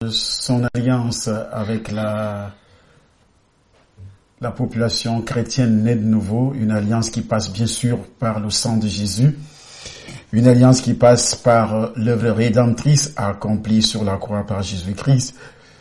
son alliance avec la population chrétienne née de nouveau, une alliance qui passe bien sûr par le sang de Jésus, une alliance qui passe par l'œuvre rédemptrice accomplie sur la croix par Jésus-Christ.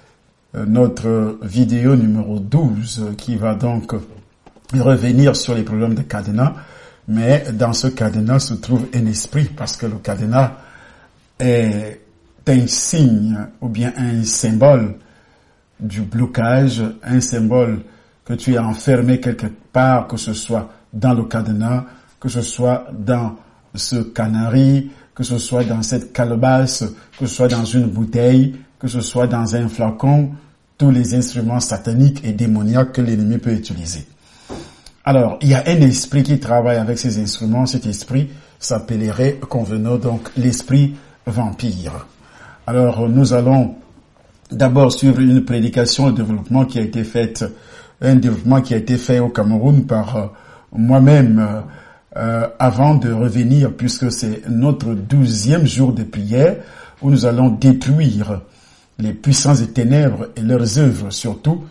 Notre vidéo numéro 12 qui va donc revenir sur les problèmes de cadenas, mais dans ce cadenas se trouve un esprit, parce que le cadenas est un signe ou bien un symbole du blocage, un symbole que tu es enfermé quelque part, que ce soit dans le cadenas, que ce soit dans ce canari, que ce soit dans cette calebasse, que ce soit dans une bouteille, que ce soit dans un flacon, tous les instruments sataniques et démoniaques que l'ennemi peut utiliser. Alors, il y a un esprit qui travaille avec ces instruments. Cet esprit s'appellerait, convenons donc, l'esprit vampire. Alors, nous allons d'abord suivre une prédication de développement qui a été faite, un développement qui a été fait au Cameroun par moi-même avant de revenir, puisque c'est notre 12e jour de prière où nous allons détruire les puissances des ténèbres et leurs œuvres, surtout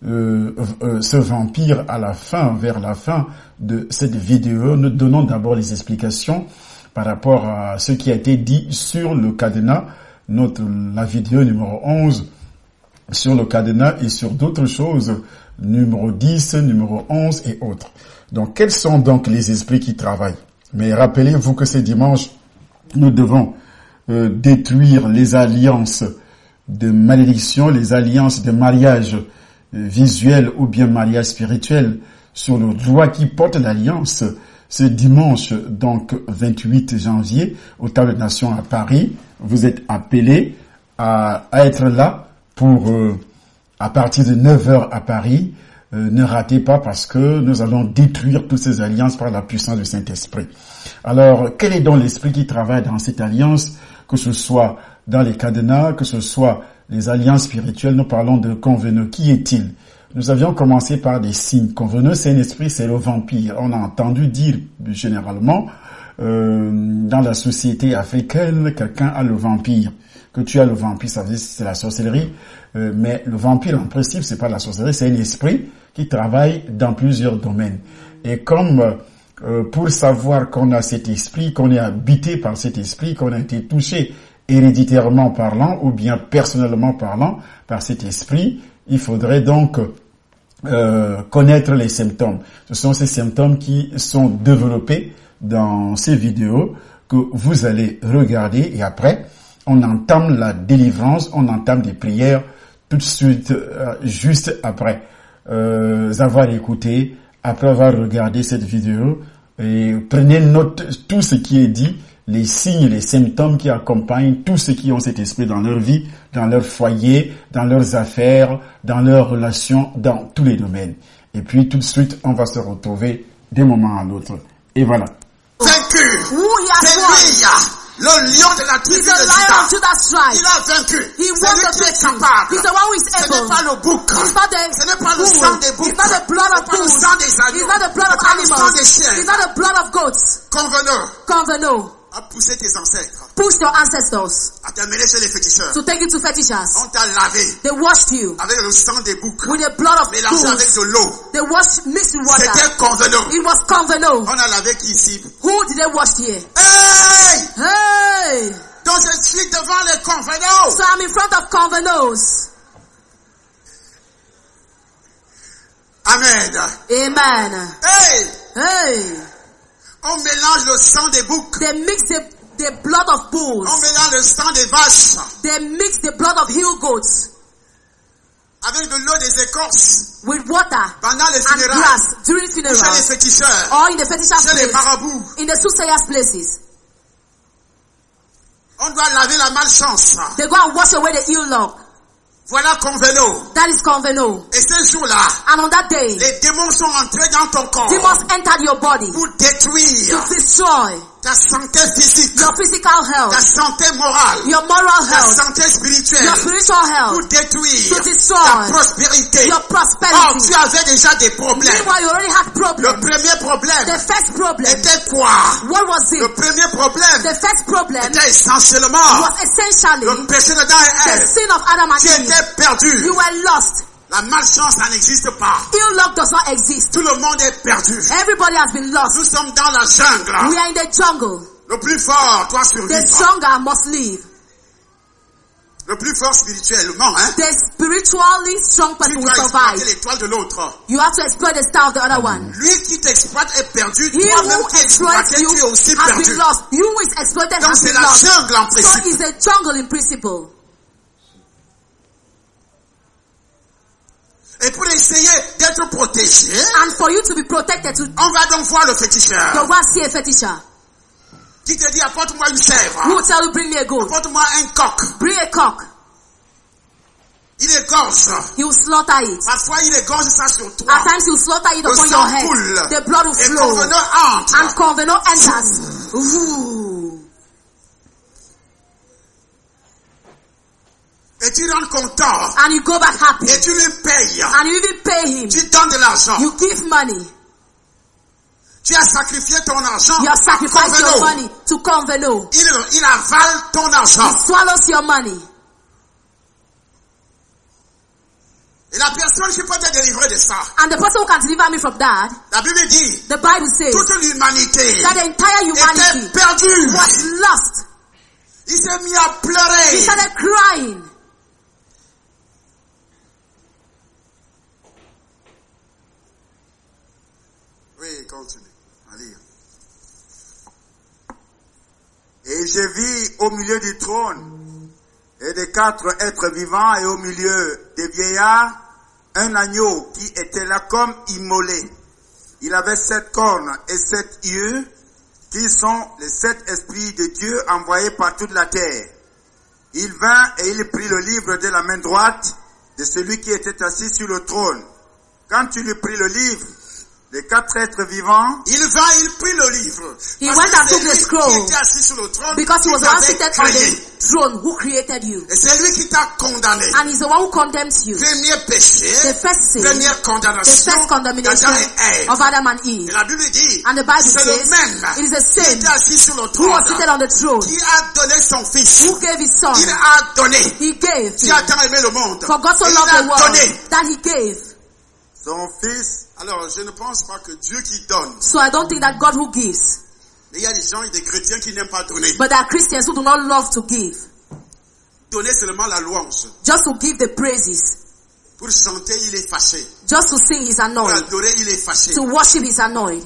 ce vampire à la fin, vers la fin de cette vidéo. Nous donnons d'abord les explications par rapport à ce qui a été dit sur le cadenas, la vidéo numéro 11 sur le cadenas et sur d'autres choses, numéro 10, numéro 11 et autres. Donc, quels sont donc les esprits qui travaillent? Mais rappelez-vous que ce dimanche, nous devons détruire les alliances de malédiction, les alliances de mariage visuel ou bien mariage spirituel sur le droit qui porte l'alliance. Ce dimanche, donc 28 janvier, au Table des Nations à Paris, vous êtes appelés à être là pour, à partir de 9h à Paris. Ne ratez pas, parce que nous allons détruire toutes ces alliances par la puissance du Saint-Esprit. Alors, quel est donc l'esprit qui travaille dans cette alliance, que ce soit dans les cadenas, que ce soit les alliances spirituelles? Nous parlons de conveneux. Qui est-il? Nous avions commencé par des signes. Conveneux, c'est un esprit, c'est le vampire. On a entendu dire généralement dans la société africaine, quelqu'un a le vampire. Que tu as le vampire, ça veut dire que c'est la sorcellerie. Mais le vampire, en principe, c'est pas la sorcellerie, c'est un esprit qui travaille dans plusieurs domaines. Et comme pour savoir qu'on a cet esprit, qu'on est habité par cet esprit, qu'on a été touché héréditairement parlant ou bien personnellement parlant par cet esprit, il faudrait donc connaître les symptômes. Ce sont ces symptômes qui sont développés dans ces vidéos que vous allez regarder, et après, on entame la délivrance, on entame des prières tout de suite, juste après avoir écouté, après avoir regardé cette vidéo, et prenez note tout ce qui est dit, les signes, les symptômes qui accompagnent tous ceux qui ont cet esprit dans leur vie, dans leur foyer, dans leurs affaires, dans leurs relations, dans tous les domaines. Et puis tout de suite, on va se retrouver d'un moment à l'autre. Et voilà. Vaincu. C'est lui, le lion de la tribu de Juda. Il a vaincu. C'est lui qui est capable. Ce n'est pas le bouc. Ce n'est pas le sang des boucs. Ce n'est pas le sang des agneaux. Ce n'est pas le sang des chiens. Convenons. À pousser tes ancêtres. Push your ancestors. À t'amener chez les féticheurs. To take you to fetishes. On t'a lavé. They washed you. Avec le sang des boucs. With the blood of mélangé avec de l'eau. They washed mixed with water. C'était convenant. It was convenant. On a lavé qui ici? Who did they wash here? Hey! Hey! Donc je suis devant les convenants. So I'm in front of convenants. Amen. Amen. Hey! Hey! On mélange le sang des boucs. They mix the blood of bulls. On mélange le sang des vaches. They mix the blood of hill goats. Avec de l'eau des écorces. With water. Pendant les funérailles. And grass during funerals. Chez les féticheurs. Or in the fetishers' chez les marabouts. In the soothsayers' places. On doit laver la malchance. They go and wash away the ill luck. Voilà convenant. That is convenant. Et ce jour-là, and on that day, les démons sont entrés dans ton corps. Demons entered your body pour détruire to destroy ta santé physique, your physical health, ta santé morale, your moral ta health, santé spirituelle, your spiritual health, pour détruire to destroy ta prospérité. your Oh, prosperity. tu avais déjà des problèmes. Meanwhile, you already had Le problems. premier problème The first problem, était quoi? what was Le it? premier problème The first problem était essentiellement was essentially le péché d'Adam et the Ève. sin of Adam and Tu Eve. étais perdu. You were lost. La malchance, ça n'existe pas. Ill luck does not exist. Tout le monde est perdu. Everybody has been lost. Nous sommes dans la jungle. We are in the jungle. Le plus fort doit The survivre. stronger must live. Le plus fort spirituellement, hein. The spiritually strong Tu person will dois exploiter survive. l'étoile de l'autre. You have to exploit the star of the other one. Lui qui t'exploite est perdu. He Toi-même who qui es exploits exploité, you tu es aussi has perdu. been lost. You who is exploited Donc has c'est been la lost. jungle en So principe. it's a jungle in principle. Et pour essayer d'être protégé, And for you to be protected, on va donc voir le féticheur. you want to see a fetisher Qui te dit apporte-moi une chèvre. who will tell you, bring me a goat, Apporte-moi un coq. bring a cock. Il égorge. He will slaughter it. Parfois il égorge ça sur At toi. times he will slaughter it Le upon sang your head. coule. The blood will Et flow. convenant entre. And Convenant enters. Ooh. Et tu rentres content. And you go back happy. Et tu lui payes. And you even pay him. Tu donnes de l'argent. You give money. Tu as sacrifié ton argent. You have sacrificed your Convenant. money to Convenant. Il avale ton argent. Swallows your money. Et la personne qui peut te délivrer de ça. And the person who can deliver me from that, La Bible dit, the Bible says toute l'humanité that the entire humanity était perdue. was lost. Il s'est mis à He pleurer. started crying. Oui, continue. À lire. Et je vis au milieu du trône et des 4 êtres vivants et au milieu des vieillards un agneau qui était là comme immolé. Il avait 7 cornes et 7 yeux qui sont les 7 esprits de Dieu envoyés par toute la terre. Il vint et il prit le livre de la main droite de celui qui était assis sur le trône. Quand il lui prit le livre, les 4 êtres vivants, Il vint, il prit le livre. He Parce went que and c'est took the lui scroll. qui était assis sur le trône. Because he qui was the one t'avait seated on créé. the throne who created you. Et c'est lui qui t'a condamné. And he's the one who condemns you. Premier péché, The first sin, première the condamnation first condemnation d'Adam et Ève. of Adam and Et Eve. la Bible dit, And the Bible c'est le says, même it is the qui same était assis sur le who trône, was seated on the throne, qui a donné son fils. who gave his son. Il a donné. He gave. Qui a tant aimé le monde. For God so Et loved il a the world donné. that he gave. son fils, Alors, je ne pense pas que Dieu qui donne. So I don't think that God who gives. Mais il y a des gens et des chrétiens qui n'aiment pas donner. But there are Christians who do not love to give. Donner seulement la louange. Just to give the praises. Pour chanter, il est fâché. Just to sing, he's Pour annoyed. adorer, il est fâché. To worship, he's annoyed.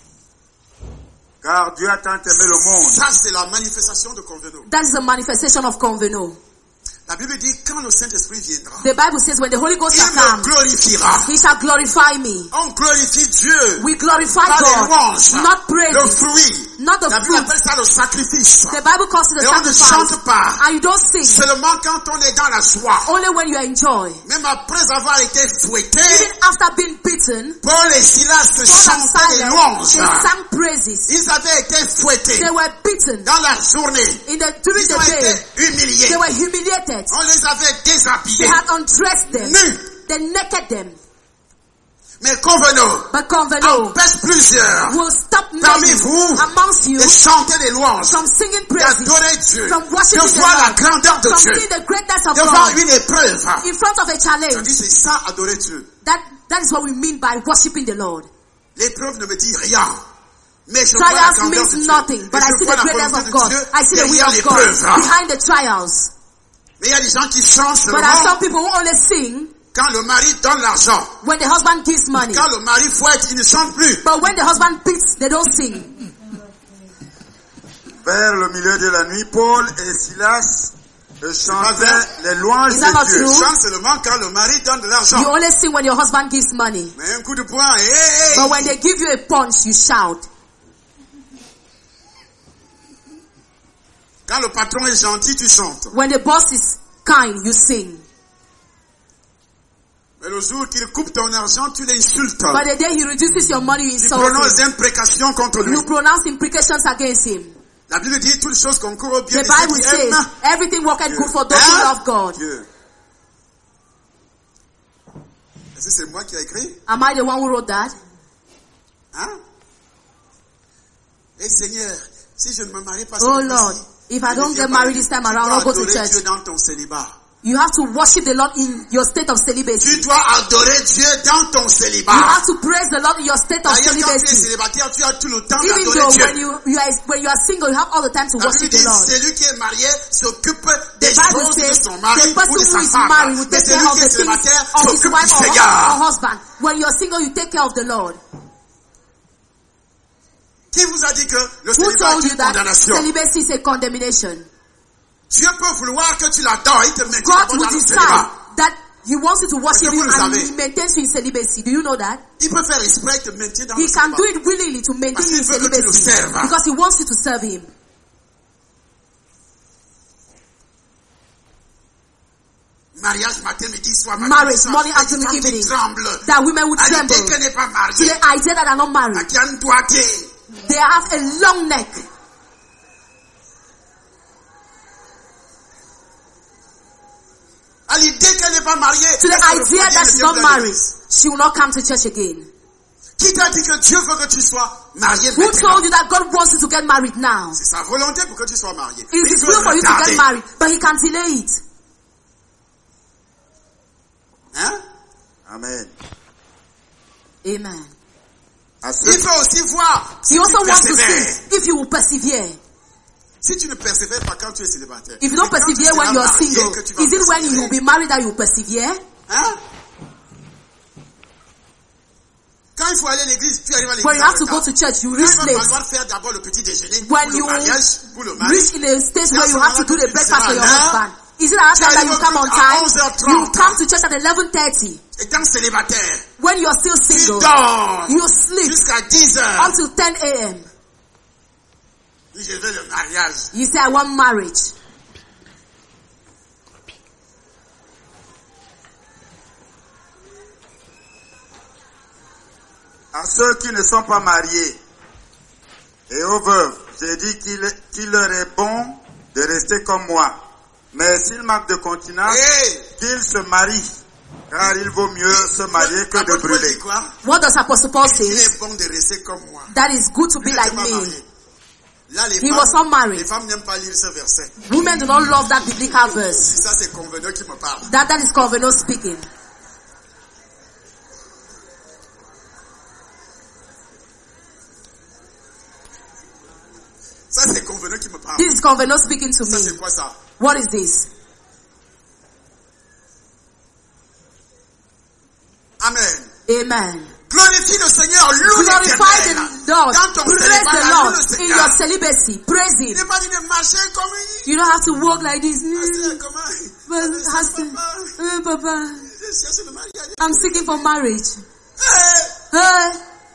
car Dieu a tant aimé le monde. Ça, c'est la manifestation de Convenant. That is the manifestation of Convenant. La Bible dit, quand le Saint-Esprit viendra, The Bible says when the Holy Ghost il shall me come, glorifiera. he shall glorify me. On glorifie Dieu. We glorify Pas les God, louanges, not le praises, fruit. not the La Bible fruit. appelle ça le sacrifice. The Bible calls it Et a on ne sacrifice. chante pas. And you don't sing. Seulement quand on est dans la joie. Only when you are in joy. Même après avoir été fouetté, Even after being beaten, Paul et Silas Paul and chantaient les Silas, louanges. they sang praises. Ils avaient été fouettés They were beaten dans la journée. during Ils the ont day. été humiliés. They were humiliated. On les avait They déshabillés. had undressed them. Nus. They naked them. Mais convenons, But Convenant empêche plusieurs will stop parmi many vous amongst you de chanter les louanges, from singing praises, d'adorer Dieu, from de worshiping the voir la Lord, grandeur de from Dieu, seeing the greatness of devant God une épreuve. in front of a Je challenge. dis, c'est ça, adorer Dieu. That is what we mean by worshiping the Lord. L'épreuve ne me dit rien. Mais je vois la Trials grandeur means de Dieu. nothing, Et but I je see vois the la greatness volonté of de God. Dieu I see the will derrière of God l'épreuve. behind the trials. Mais il y a des gens qui chantent But there are seulement some people who only sing quand le mari donne l'argent. when the husband gives money. Quand le mari fouette, il ne chante plus. But when the husband beats, they don't sing. Vers le milieu de la nuit, Paul et Silas chantaient les louanges Is that not de Dieu. true? Ils chantent seulement quand le mari donne de l'argent. You only sing when your husband gives money. Mais un coup de poing, hey, hey. But when they give you a punch, you shout. Quand le patron est gentil, tu chantes. When the boss is kind, you sing. Mais le jour qu'il coupe ton argent, tu l'insultes. But the day he reduces your money, you Tu insult prononces him. imprécations contre lui. You pronounce imprecations against him. La Bible dit toutes choses concourent au bien The de ceux Bible qui says aiment everything worketh good for those who love God. Dieu. Est-ce que c'est moi qui ai écrit? Am I the one who wrote that? Hein? Eh Seigneur, si je ne me marie pas, Oh Lord, if I don't get married this time around, I'll go to Dieu church. dans ton célibat. You have to worship the Lord in your state of celibacy. Tu dois adorer Dieu dans ton You célibat. have to praise the Lord in your state of D'ailleurs, quand tu es celibacy. célibataire, tu as tout le temps Even d'adorer though Dieu. when you are single, you have all the time to La Bible worship dit, the Lord. celui qui est marié s'occupe des The Bible choses de says son mari the ou de person sa who is femme. married will Mais take care celui of qui the est things célibataire of his s'occupe wife du or Seigneur. husband. When you're single, you take care of the Lord. Qui vous a dit que le Who célibat told est you une that condamnation? celibacy is a condemnation? Dieu peut vouloir que tu l'adores, il te maintient God d'abord will dans le decide célibat. that He wants you to worship Est-ce que vous Him le and savez? He maintains you in celibacy. Do you know that? Il peut faire exprès, il te maintient dans He le can célibat. do it willingly to maintain Parce you in qu'il veut que tu le celibacy serves. because He wants you to serve Him. Mariage matin, midi, soir, Marriage, soir, morning, les afternoon, femmes qui evening. tremblent. That women would À tremble l'idée qu'elle n'est pas to mariée. the idea that are not À married. qui a un doigté. They have a long neck. À l'idée qu'elle n'est pas mariée. To the est-ce que le idea foyer that ne she's vient not plus à married. l'église? She will not come to church again. Qui t'a dit que Dieu veut que tu sois marié Who maintenant? told you that God wants you to get married now? C'est sa volonté pour que tu sois marié. It Il is peut will for you to retarder. get married, but He can delay it. Hein? Amen. Amen. Il peut aussi voir si He tu also wants to persévères. see if you will persevere. Si tu ne persévères pas quand tu es célibataire. If you don't mais quand tu persevere when seras you are marié single, que tu vas is it when you will persévérer. be married that you will persevere? Hein? Quand il faut aller à l'église, tu arrives à l'église. When you have en to go retard. to church, you Il reach va late. falloir faire d'abord le petit déjeuner When pour le you mariage, pour le mari. reach in a stage where Quand you have to ce do the moment-là, breakfast for your tu seras husband. Is it at Tu that time that you arrives come on à time? 11h30. You come to church at 11:30. Étant célibataire, When you are still tu single, dors you sleep jusqu'à 10 heures. until 10 a.m. Je veux le mariage. You say, I want marriage. À ceux qui ne sont pas mariés et aux veuves, j'ai dit qu'il leur est bon de rester comme moi. Mais s'ils manquent de continence, qu'ils se marient. Car il vaut mieux se marier que de brûler. What does Apostle Paul Il say? est bon de rester comme moi. That is good to be like me. Là, He was not married. les femmes n'aiment pas lire ce verset. Women do not love that biblical verse. Ça, c'est Convenant qui me parle. That is Convenant speaking. Ça, c'est Convenant qui me parle. This is Convenant speaking to Ça, c'est me. quoi ça? What is this? Amen. Amen. Glorifie le Seigneur, loue Glorify l'Éternel. the Lord. Dans ton Praise célibat, the loue Lord le in Seigneur. your celibacy. Praise Il Him. n'est pas dit de marcher comme You don't have to walk like this. Pasteur, comment? But husband, Papa, Je cherche le mariage. I'm seeking for marriage. Hey! Hey.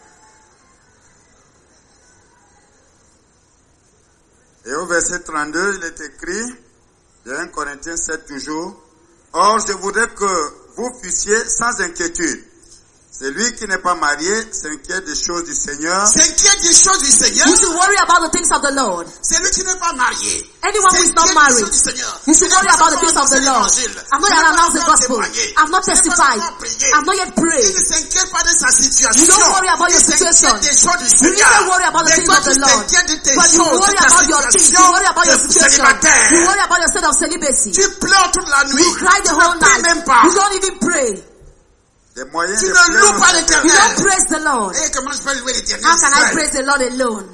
Et au verset 32, il est écrit, de 1 Corinthiens 7 toujours, or je voudrais que vous fussiez sans inquiétude. Celui qui n'est pas marié s'inquiète des choses du Seigneur. S'inquiète des choses du Seigneur. You should worry about the things of the Lord. Celui qui n'est pas marié. Anyone who is not married, you should worry about the things of the Lord. I've not yet announced the gospel. I've not testified. I've not yet Il prayed. ne s'inquiète pas de sa situation. You don't worry about your Il situation. s'inquiète des choses du You Seigneur. don't worry about the Mais things toi, of the tu Lord. t'inquiètes de tes But you choses, worry de ta about your things. You worry about your situation situation. célibataire. You worry about your state of celibacy. Tu pleures toute la nuit. You cry the Tu whole ne pries night. même pas. You don't even pray. Des moyens Tu de ne loues pas plaire au l'Éternel. You Seigneur. don't praise the Lord. Et comment je peux louer l'Éternel? How can I praise the Lord alone?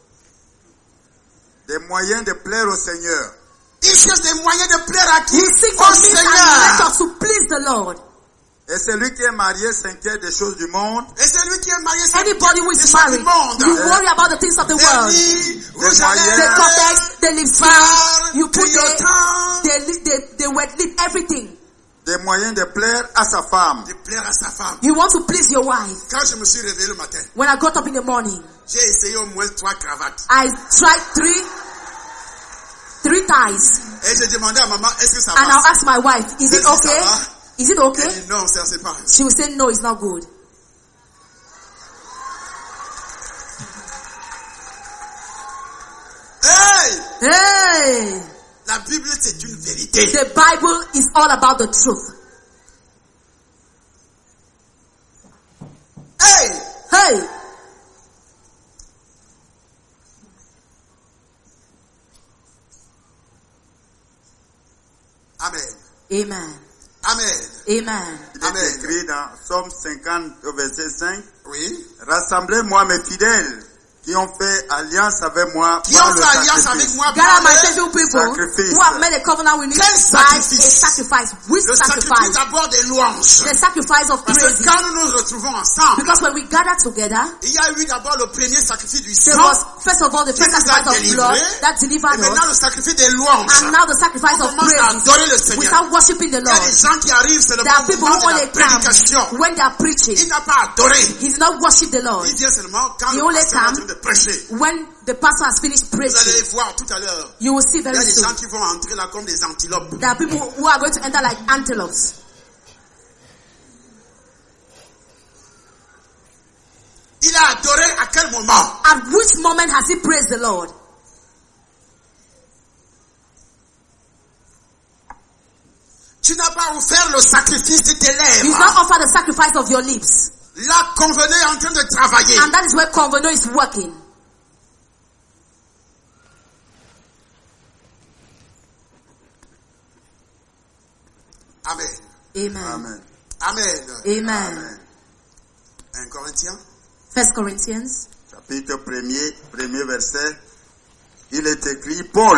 Des moyens de plaire au Seigneur. Il cherche des moyens de plaire à qui? You seek Au for means and Seigneur. methods to please the Lord. Et celui qui est marié s'inquiète des choses du monde. Et celui qui est marié Anybody who is married, you worry about the things of the world. The cortex, the lipstick, you put the wet lip, everything. Des moyens de plaire à sa femme. De plaire à sa femme. You want to please your wife. Quand je me suis réveillé le matin, When I got up in the morning, j'ai essayé au moins 3 cravates. I tried three ties. Et j'ai demandé à maman, est-ce que ça And I'll va? ask my wife, is it Est-ce que ça okay? va? Is it okay? Elle dit non, ça c'est pas. She will say no, it's not good. Hey! Hey! La Bible c'est une vérité. The Bible is all about the truth. Hey! Hey! Amen. Amen. Amen. Amen. Il est écrit dans Psaume 50 au verset 5. Oui. Rassemblez-moi mes fidèles qui ont fait alliance avec moi Qui par ont le fait alliance avec sacrifice. moi Gather par my le faithful people sacrifice. who have made a covenant with me Quel by a sacrifice? sacrifice. Which Le sacrifice sacrifice? d'abord des louanges. The sacrifice of Parce praise. que quand nous nous retrouvons ensemble, Because when we gather together, il y a eu d'abord le premier sacrifice du there sang. was first of all the Qui first nous a sacrifice of blood délivrés. that delivered Et maintenant us, le sacrifice des louanges. and now the sacrifice On of commence à praise. adorer le We Seigneur. start worshiping the Il y a Lord. des gens qui arrivent, c'est le There are people moment who de la only come prédication. when they are preaching. Il n'a pas adoré. He did not worship the Lord. Il vient seulement quand He le only pasteur est en come train de prêcher. when the pastor has finished Vous allez preaching. voir tout à l'heure. You will see Il y a very des soon. gens qui vont entrer là comme des antilopes. There are people who are going to enter like antelopes. Il a adoré à quel moment? At which moment has he praised the Lord? Tu n'as pas offert le sacrifice de tes You did lèvres. not offer the sacrifice of your lips. Là, Convenu est en train de travailler. And that is where Conveno is working. Amen. Amen. Amen. Amen. Amen. 1 Corinthiens. 1 Corinthians. Chapitre 1er, premier verset. Il est écrit, Paul,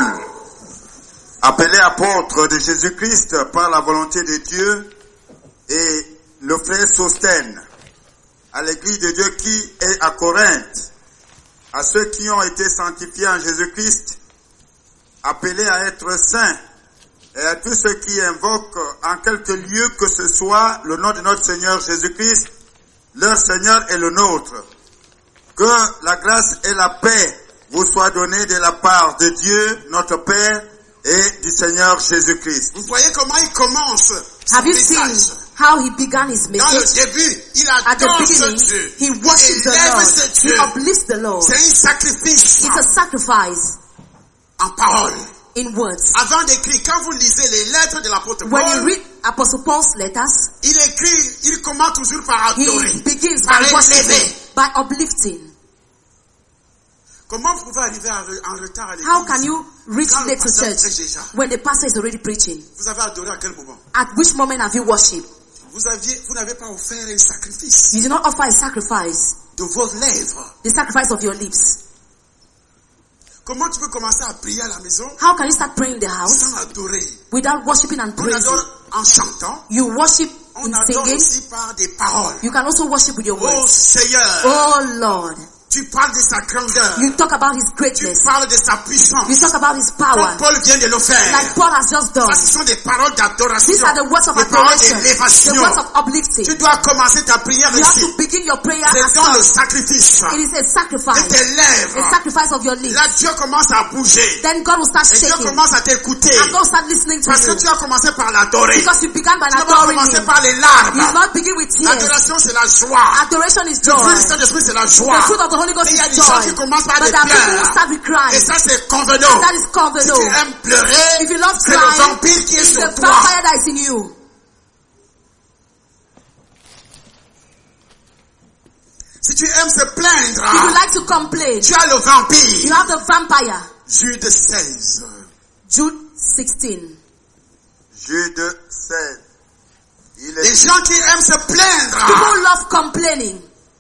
appelé apôtre de Jésus-Christ par la volonté de Dieu, et le frère Sostène, à l'église de Dieu qui est à Corinthe, à ceux qui ont été sanctifiés en Jésus-Christ, appelés à être saints, et à tous ceux qui invoquent en quelque lieu que ce soit le nom de notre Seigneur Jésus-Christ, leur Seigneur et le nôtre. Que la grâce et la paix vous soient données de la part de Dieu, notre Père, et du Seigneur Jésus-Christ. Vous voyez comment il commence son Have you message. seen how he began his Dans le message? début, il At the adore ce beginning, Dieu. he worshipped the élève Lord. ce He Dieu. uplifts the Lord. C'est un sacrifice It's a sacrifice en parole. in words. Avant d'écrire, quand vous lisez les lettres de l'apôtre When you Paul, read Apostle Paul's letters, il écrit, il commence toujours par he adorer, begins par by worshiping, élever. by uplifting. Comment vous pouvez arriver en retard à l'église? How can you reach Quand le late to pasteur church prêche déjà, when the pastor is already preaching? vous avez adoré à quel moment? At which moment have you worshipped? Vous n'avez pas offert un sacrifice You did not offer a sacrifice, de vos lèvres. the sacrifice of your lips. Comment tu peux commencer à prier à la maison How can you start praying in the house sans adorer? without worshiping and On praising? adore en chantant, You worship on in adore singing. aussi par des paroles. You can also worship with your Oh words. Seigneur, Oh Lord, tu parles de sa grandeur, you talk about His tu greatness. parles de sa puissance, You talk about His comme power, Paul vient de le faire. like Paul has just done. Ça, ce sont des paroles d'adoration, These are the words of des paroles adoration, the d'élévation. words of uplifting. Tu dois commencer ta prière You have ici. to begin your prayer C'est as dans le such. sacrifice It is a de sacrifice, tes a lèvres. sacrifice of your lips. Là, Dieu commence à bouger. Then God will start Et Dieu shaking, commence à t'écouter. and God will start listening to Parce que you. tu as commencé par l'adorer. Because you began by Tu n'as pas adoring commencé Him. par les You did larmes. not begin with tears. L'adoration, c'est la joie. Adoration is Le joy. fruit du Saint-Esprit, c'est la The joie. fruit of the Holy Ghost Et il y a is des gens joy. qui commencent par But des there are people who pleurs. start with Et crying. ça, c'est convenant. That is Si convenant. tu aimes pleurer, If you love c'est le crying, vampire qui est it's sur the toi. vampire that is in you. Si tu aimes se plaindre, If you like to complain, tu as le vampire. you have the vampire. Jude 16. Jude 16. Jude 16. Il Les est gens qui aiment se plaindre, People love complaining.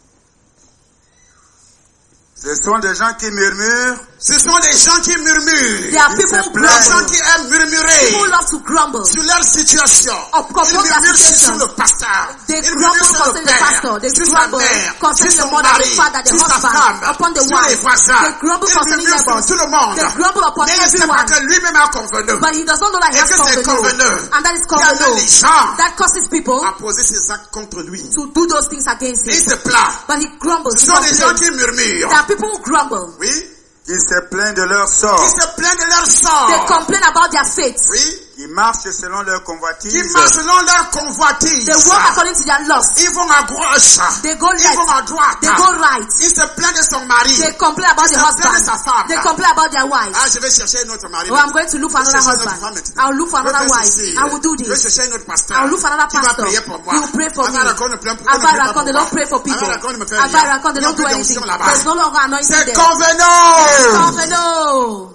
ce sont des gens qui murmurent, ce sont des gens qui murmurent. There are Ils people se who Les gens grumble. qui aiment murmurer People love to grumble. sur leur situation. Of course, Ils what their murmurent situation. sur le pasteur. They Ils grumble murmurent sur le concerning the père, pastor. They sur sa grumble mère, concerning sur the son mother, mari, the father, the sur sa husband, femme, upon the sur les wife. voisins. They grumble Ils concerning murmurent sur neighbors. tout le monde. They grumble upon Mais il ne sait pas everyone. que lui-même a convenu. But he does not know that he Et has que c'est convenant. convenu. And that is Qui amène convenant. les gens That causes people à poser ses actes contre lui. to do those things against Et il him. se plaint. But he grumbles. Ce He sont des gens complains. qui murmurent. There are people who grumble. Oui. qui se plaignent de leur Qui sort. se plaignent de leur They sort. complain about their fate. Oui. Qui marchent selon leur convoitise. Qui marchent selon leur convoitise. They walk according to their lust. Ils vont à gauche. They go Ils left. vont à droite. They go right. Ils se plaignent de son mari. They complain about Ils the se plaignent de husband. sa femme. They complain about their wife. Ah, je vais chercher un autre mari. Oh, I'm going to look for Je vais another chercher une autre femme husband. maintenant. I'll look for Je vais another faire wife. ceci. I will do Je vais this. chercher un autre pasteur. I'll look for another Qui va pastor. prier pour moi. He will pray for me. Avant qu'on ne prie pas Avarakon, they pour don't moi. pray for people. Avarakon ne me fait rien. Avarakon, they Ils ont don't do plus anything. d'onction là-bas. There's no longer anointing C'est there. convenant. Convenant.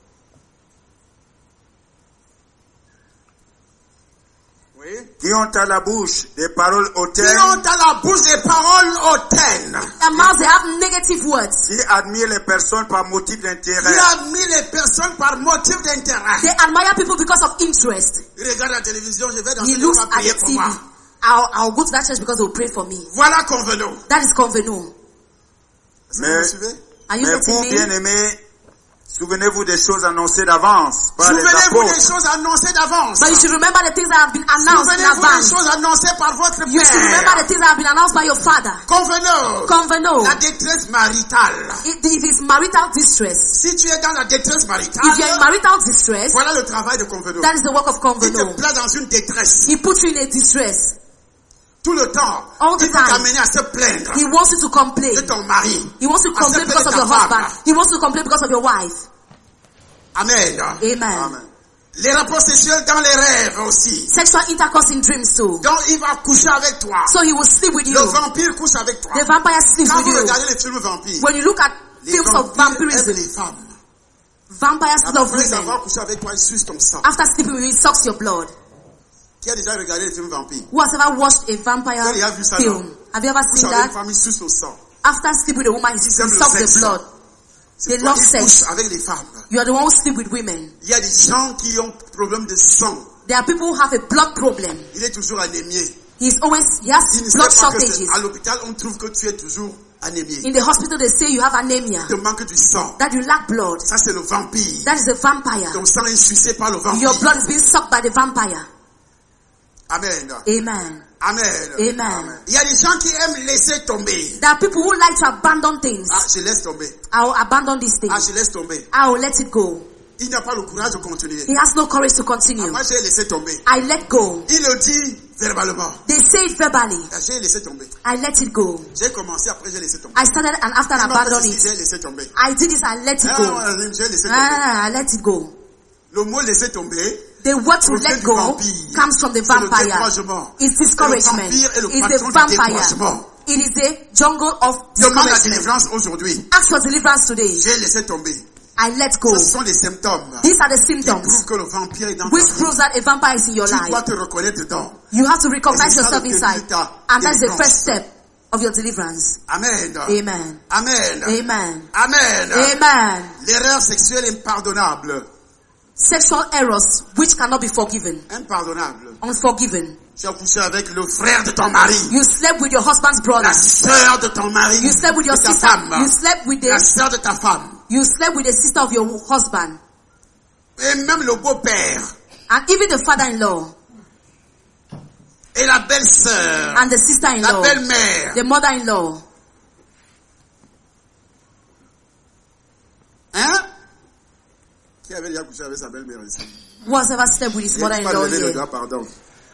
Qui ont à la bouche des paroles hautaines. Qui ont à la bouche des paroles hautaines. Their mouths, they have negative words. Qui admirent les personnes par motif d'intérêt. Qui admirent les personnes par motif d'intérêt. They admire people because of interest. Il regarde la télévision, je vais dans He ce looks lieu, on va at prier the pour TV. moi. I'll go to that church because they will pray for me. Voilà convenant. That is convenant. Est-ce que vous me suivez? Are you Mais getting vous, me? bien-aimés, souvenez-vous des choses annoncées d'avance par les Souvenez-vous des apôtres. choses annoncées d'avance. But you should remember the things that have been announced in Souvenez-vous des advance. choses annoncées par votre You should remember père. the things that have been announced by your father. Convenant. Convenant. La détresse maritale. If it's marital distress, Si tu es dans la détresse if you're in maritale, marital distress, voilà le travail de convenant. that is the work of Il te convenant. place dans une détresse. He puts you in a distress. Tout le temps. All the Il veut time. t'amener à se plaindre He wants you to complain. de ton mari. He wants you to complain because of your husband. He wants you to complain because of your wife. Amen. Amen. Amen. Les rapports sexuels dans les rêves aussi. Sexual intercourse in dreams too. Donc il va coucher avec toi. So he will sleep with Le you. vampire couche avec toi. The vampire sleeps Quand with vous you. regardez les films vampires, When you look at les films of vampires aiment vampirism, les femmes. vampires love Après women. avoir couché avec toi, ils sucent ton sang. After sleeping with you, it sucks your blood. Qui a déjà regardé les films vampires? Who has ever watched a vampire Qui a vu ça, film? non? Have you ever Couche seen avec une that? femme, ils sucent ton sang. After sleeping with a woman, he aiment le sucks the sexe. blood. They Toi, love ils sex. couchent avec les femmes. You are the one who sleep with women. Il y a des gens qui ont problème de sang. There are people who have a blood problem. Il est toujours anémié. He has Il ne blood sait pas que shortages. à l'hôpital, on trouve que tu es toujours anémié. In the hospital, they say you have anemia, Il te manque du sang. that you lack blood. Ça, c'est le vampire. That is the vampire. Ton sang est sucé par le vampire. Your blood is being sucked by the vampire. Amen. Amen. Amen. Amen. Il y a des gens qui aiment laisser tomber. There are people who like to abandon things. Ah, je laisse tomber. I will abandon this thing. Ah, je laisse tomber. I will let it go. Il n'a pas le courage de continuer. He has no courage to continue. Moi, j'ai laissé tomber. I let go. Il le dit verbalement. They say it verbally. Ah, j'ai laissé tomber. I let it go. J'ai commencé, après j'ai laissé tomber. I started and after I Il m'a fait abandoned ceci, it, j'ai laissé tomber. I did this, I let it Ah, go. j'ai laissé tomber. I let it go. Le mot laisser tomber, The word to provient let du go vampire. comes from the C'est le vampire. découragement. It's discouragement. Et le vampire est le It's patron the du vampire. découragement. It is the jungle of Demande la discouragement. délivrance aujourd'hui. Ask for deliverance today. J'ai laissé tomber. I let go. Ce sont les symptômes These are the qui symptoms prouvent que le vampire est dans ta which vie. proves that a vampire is in your Tu dois life. te reconnaître dedans. You have to recognize Et c'est ça yourself le début inside. de ta And that's the délivrance. first step of your deliverance. Amen. Amen. Amen. Amen. Amen. Amen. L'erreur sexuelle impardonnable. Sexual errors which cannot be forgiven. Impardonnable. Unforgiven. Tu as couché avec le frère de ton mari. You slept with your husband's brother. La sœur de ton mari. You slept with your de ta sister. femme. You slept with La the sœur de ta femme. you slept with the sister of your husband. Et même le beau-père. And even the father-in-law Et la belle-sœur. and the La sister-in-law. belle-mère. The mother-in-law. Hein? Qui avait déjà couché avec sa belle-mère ici? Who has ever slept with his Il n'a pas mother-in-law levé le here? doigt, pardon.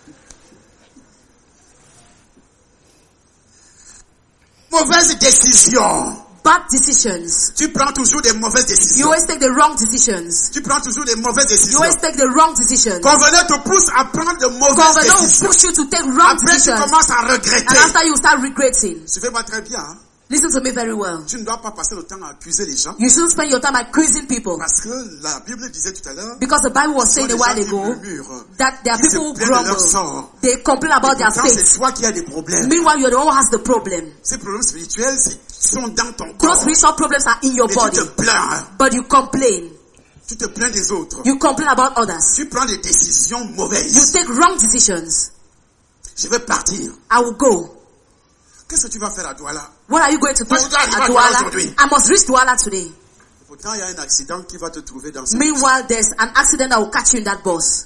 Mauvaise décision. Bad decisions. Tu prends toujours des mauvaises You décisions. always take the wrong decisions. Tu prends toujours des mauvaises You décisions. always take the wrong decisions. Convenant te pousse à prendre de mauvaises Covenant will décisions. push you to take wrong Après, tu decisions. commences à And regretter. after you start regretting. Suivez-moi très bien. Hein? Listen to me very well. Tu ne dois pas passer le temps à accuser les gens. You shouldn't spend your time accusing people. Parce que la Bible disait tout à l'heure, Because the Bible was ce sont saying des a gens while qui ago murmurent. that there are Qui se people who plaignent de leur grumble. sort. They complain about their Pourtant, c'est fate. toi qui as des problèmes. Meanwhile, you're the one who has the problem. Ces problèmes spirituels sont dans ton Those corps. spiritual problems are in your Et body. tu te plains. But you complain. Tu te plains des autres. You complain about others. Tu prends des décisions You mauvaises. take wrong decisions. Je vais partir. I will go. Qu'est-ce que tu vas faire à Douala? What are you going to do Moi, je dois arriver at à Douala Douala? aujourd'hui. I must reach Douala today. Pourtant, il y a un accident qui va te trouver dans ce Meanwhile, there's an accident that will catch you in that bus.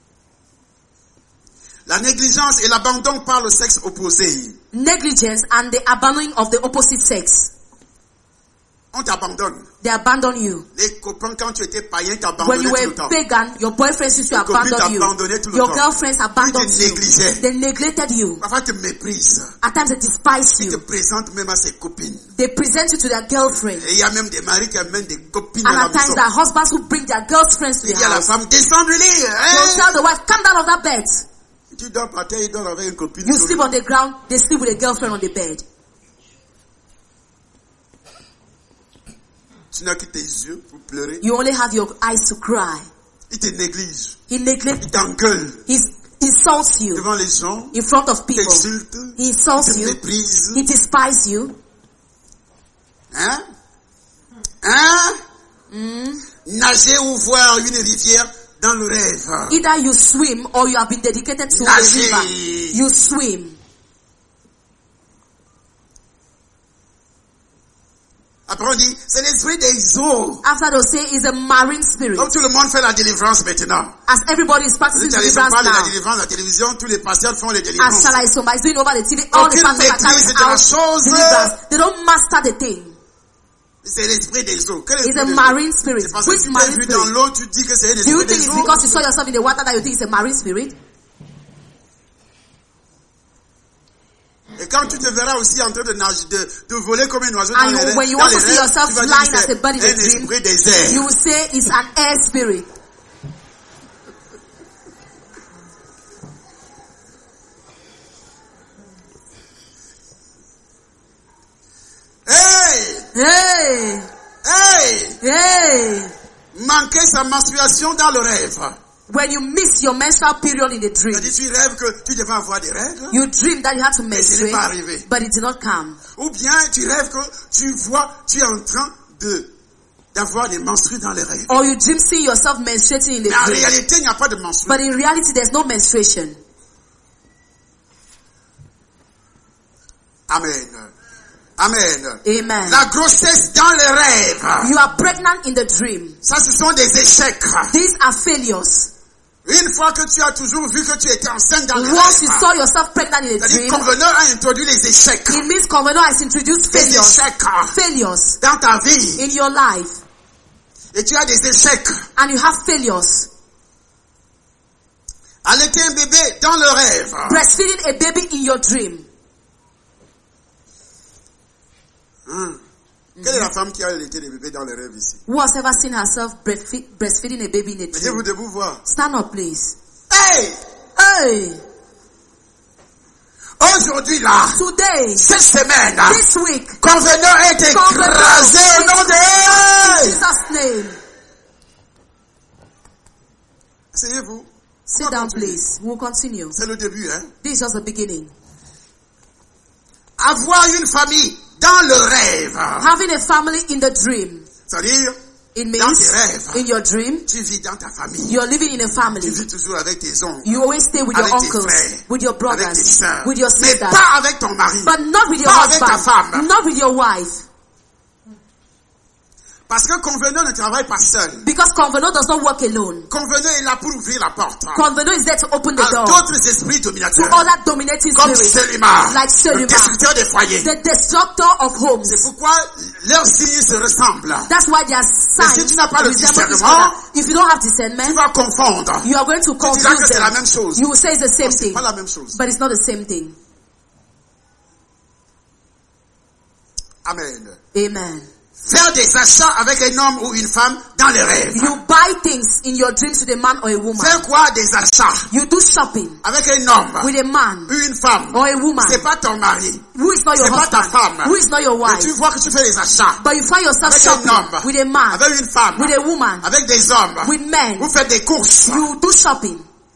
La négligence et l'abandon par le sexe opposé. Negligence and the abandoning of the opposite sex. On t'abandonne. They abandon you. Les copains, quand tu étais païen, When t'abandonnaient you tout le were temps. pagan, your boyfriends used to abandon you. Your girlfriends abandoned you. They neglected you. Parfois, ils te méprisent. At times they despise Ils te you. présentent même à ses copines. They present you to their girlfriend. Et il y a même des maris qui amènent des copines And à la at times maison. there are husbands who bring their girlfriends to Il the dit à la house. femme, descends du lit. They'll tell the wife, come down off that bed. Tu dors par terre, il dort avec une copine. You sleep on the ground, they sleep with a girlfriend on the bed. Tu n'as que tes yeux pour pleurer. You only have your eyes to cry. Il te néglige. He neglects Il t'engueule He insults you devant les gens. in front of Il people. t'insulte. He insults Il te you. méprise. He despises you. Hein? Nager ou voir une rivière dans le rêve. Either you swim or you have been dedicated to a Nager. river. You swim. Après on dit, c'est l'esprit des eaux. After they'll say it's a marine spirit. Comme tout le monde fait la délivrance maintenant. As everybody is Vous practicing êtes allés deliverance parler de la now. délivrance à la télévision, tous les pasteurs font les As délivrances. Shalai Soma is doing over the TV, all the Aucune pastors are maîtrise carrying de la out chose. deliverance. They don't master the thing. C'est l'esprit des eaux. Quel It's esprit a des eaux? marine spirit. C'est parce que Which si tu es marine vu dans spirit? l'eau, tu dis que c'est un Do you esprit think des it's eaux. because you saw yourself in the water that you think it's a marine spirit? Et quand tu te verras aussi en train de nager, de voler comme un oiseau dans les And rêves, when you dans also les see rêves, yourself tu vas flying dire as a que bird in c'est a un dream, esprit des airs. you will say it's an air spirit. Hey! Hey! Hey! Hey! Manquer sa menstruation dans le rêve. When you miss your menstrual period in the dream, C'est-à-dire, tu rêves que tu devais avoir des règles, you dream that you had to mais ce n'est pas arrivé. menstruate, but it did not come. Ou bien tu rêves que tu es en train d'avoir des menstrues dans les rêves. Or you dream seeing yourself menstruating in the Mais en dream. réalité, il n'y a pas de menstrues. But in reality, there's no menstruation. Amen. Amen. Amen. La grossesse dans les rêves. You are pregnant in the dream. Ça, ce sont des échecs. These are failures. Une fois que tu as toujours vu que tu étais enceinte dans les Once you rêves, saw yourself pregnant in a c'est-à-dire dream, Conveneur a introduit les échecs. it means Convenor has introduced Des failures. échecs Failures dans ta vie. in your life. Et tu as des échecs. And you have failures. Allaiter un bébé dans le rêve. Breastfeeding a baby in your dream. Quelle est la femme qui a allaité des bébés dans les rêves ici? Who has ever seen herself breastfeeding a baby in a Mettez-vous dream? debout voir. Stand up, please. Hey! Hey! Aujourd'hui là, Today, cette semaine, this week, Conveneur est écrasé au nom de in Jésus. Jesus' name. Asseyez-vous. Sit down, please. We'll continue. C'est le début, hein. This is just the beginning. Avoir une famille dans le rêve. Having a family in the dream. C'est-à-dire, It dans means tes rêves, in your dream, tu vis dans ta famille. you're living in a Tu family. vis toujours avec tes oncles, You always stay with your avec tes uncles, frères, with your avec tes brothers, sœurs. with your Mais sisters. pas avec ton mari. But not with your Pas avec ta husband, femme. not with your wife. Parce que Conveneur ne travaille pas seul. Because Convenor does not work alone. Conveneur est là pour ouvrir la porte Convenor is there to open the à door d'autres esprits to dominateurs. other dominating Comme spirits, Selima, like le Selima, destructeur des foyers. the destructor of homes. C'est pourquoi leurs signes se ressemblent. That's why their Mais si signs tu n'as pas le resemble each discernement, other. If you don't have Tu discernment, vas confondre. you are going to Tu diras confuse que c'est la them. même chose. You will say it's the same C'est thing, pas la même chose. but it's not the same thing. Amen. Amen. Faire des achats avec un homme ou une femme dans les rêves. You buy things in your dreams with a man or a woman. Faire quoi des achats You do shopping avec un homme with a man ou une femme. or a woman C'est pas ton mari. who is not your C'est pas ta husband, femme. who is not your Et wife. tu vois que tu fais des achats But you find yourself avec un shopping homme, with a man, avec une femme, with a woman, avec des hommes. with men. Vous faites des courses. You do shopping.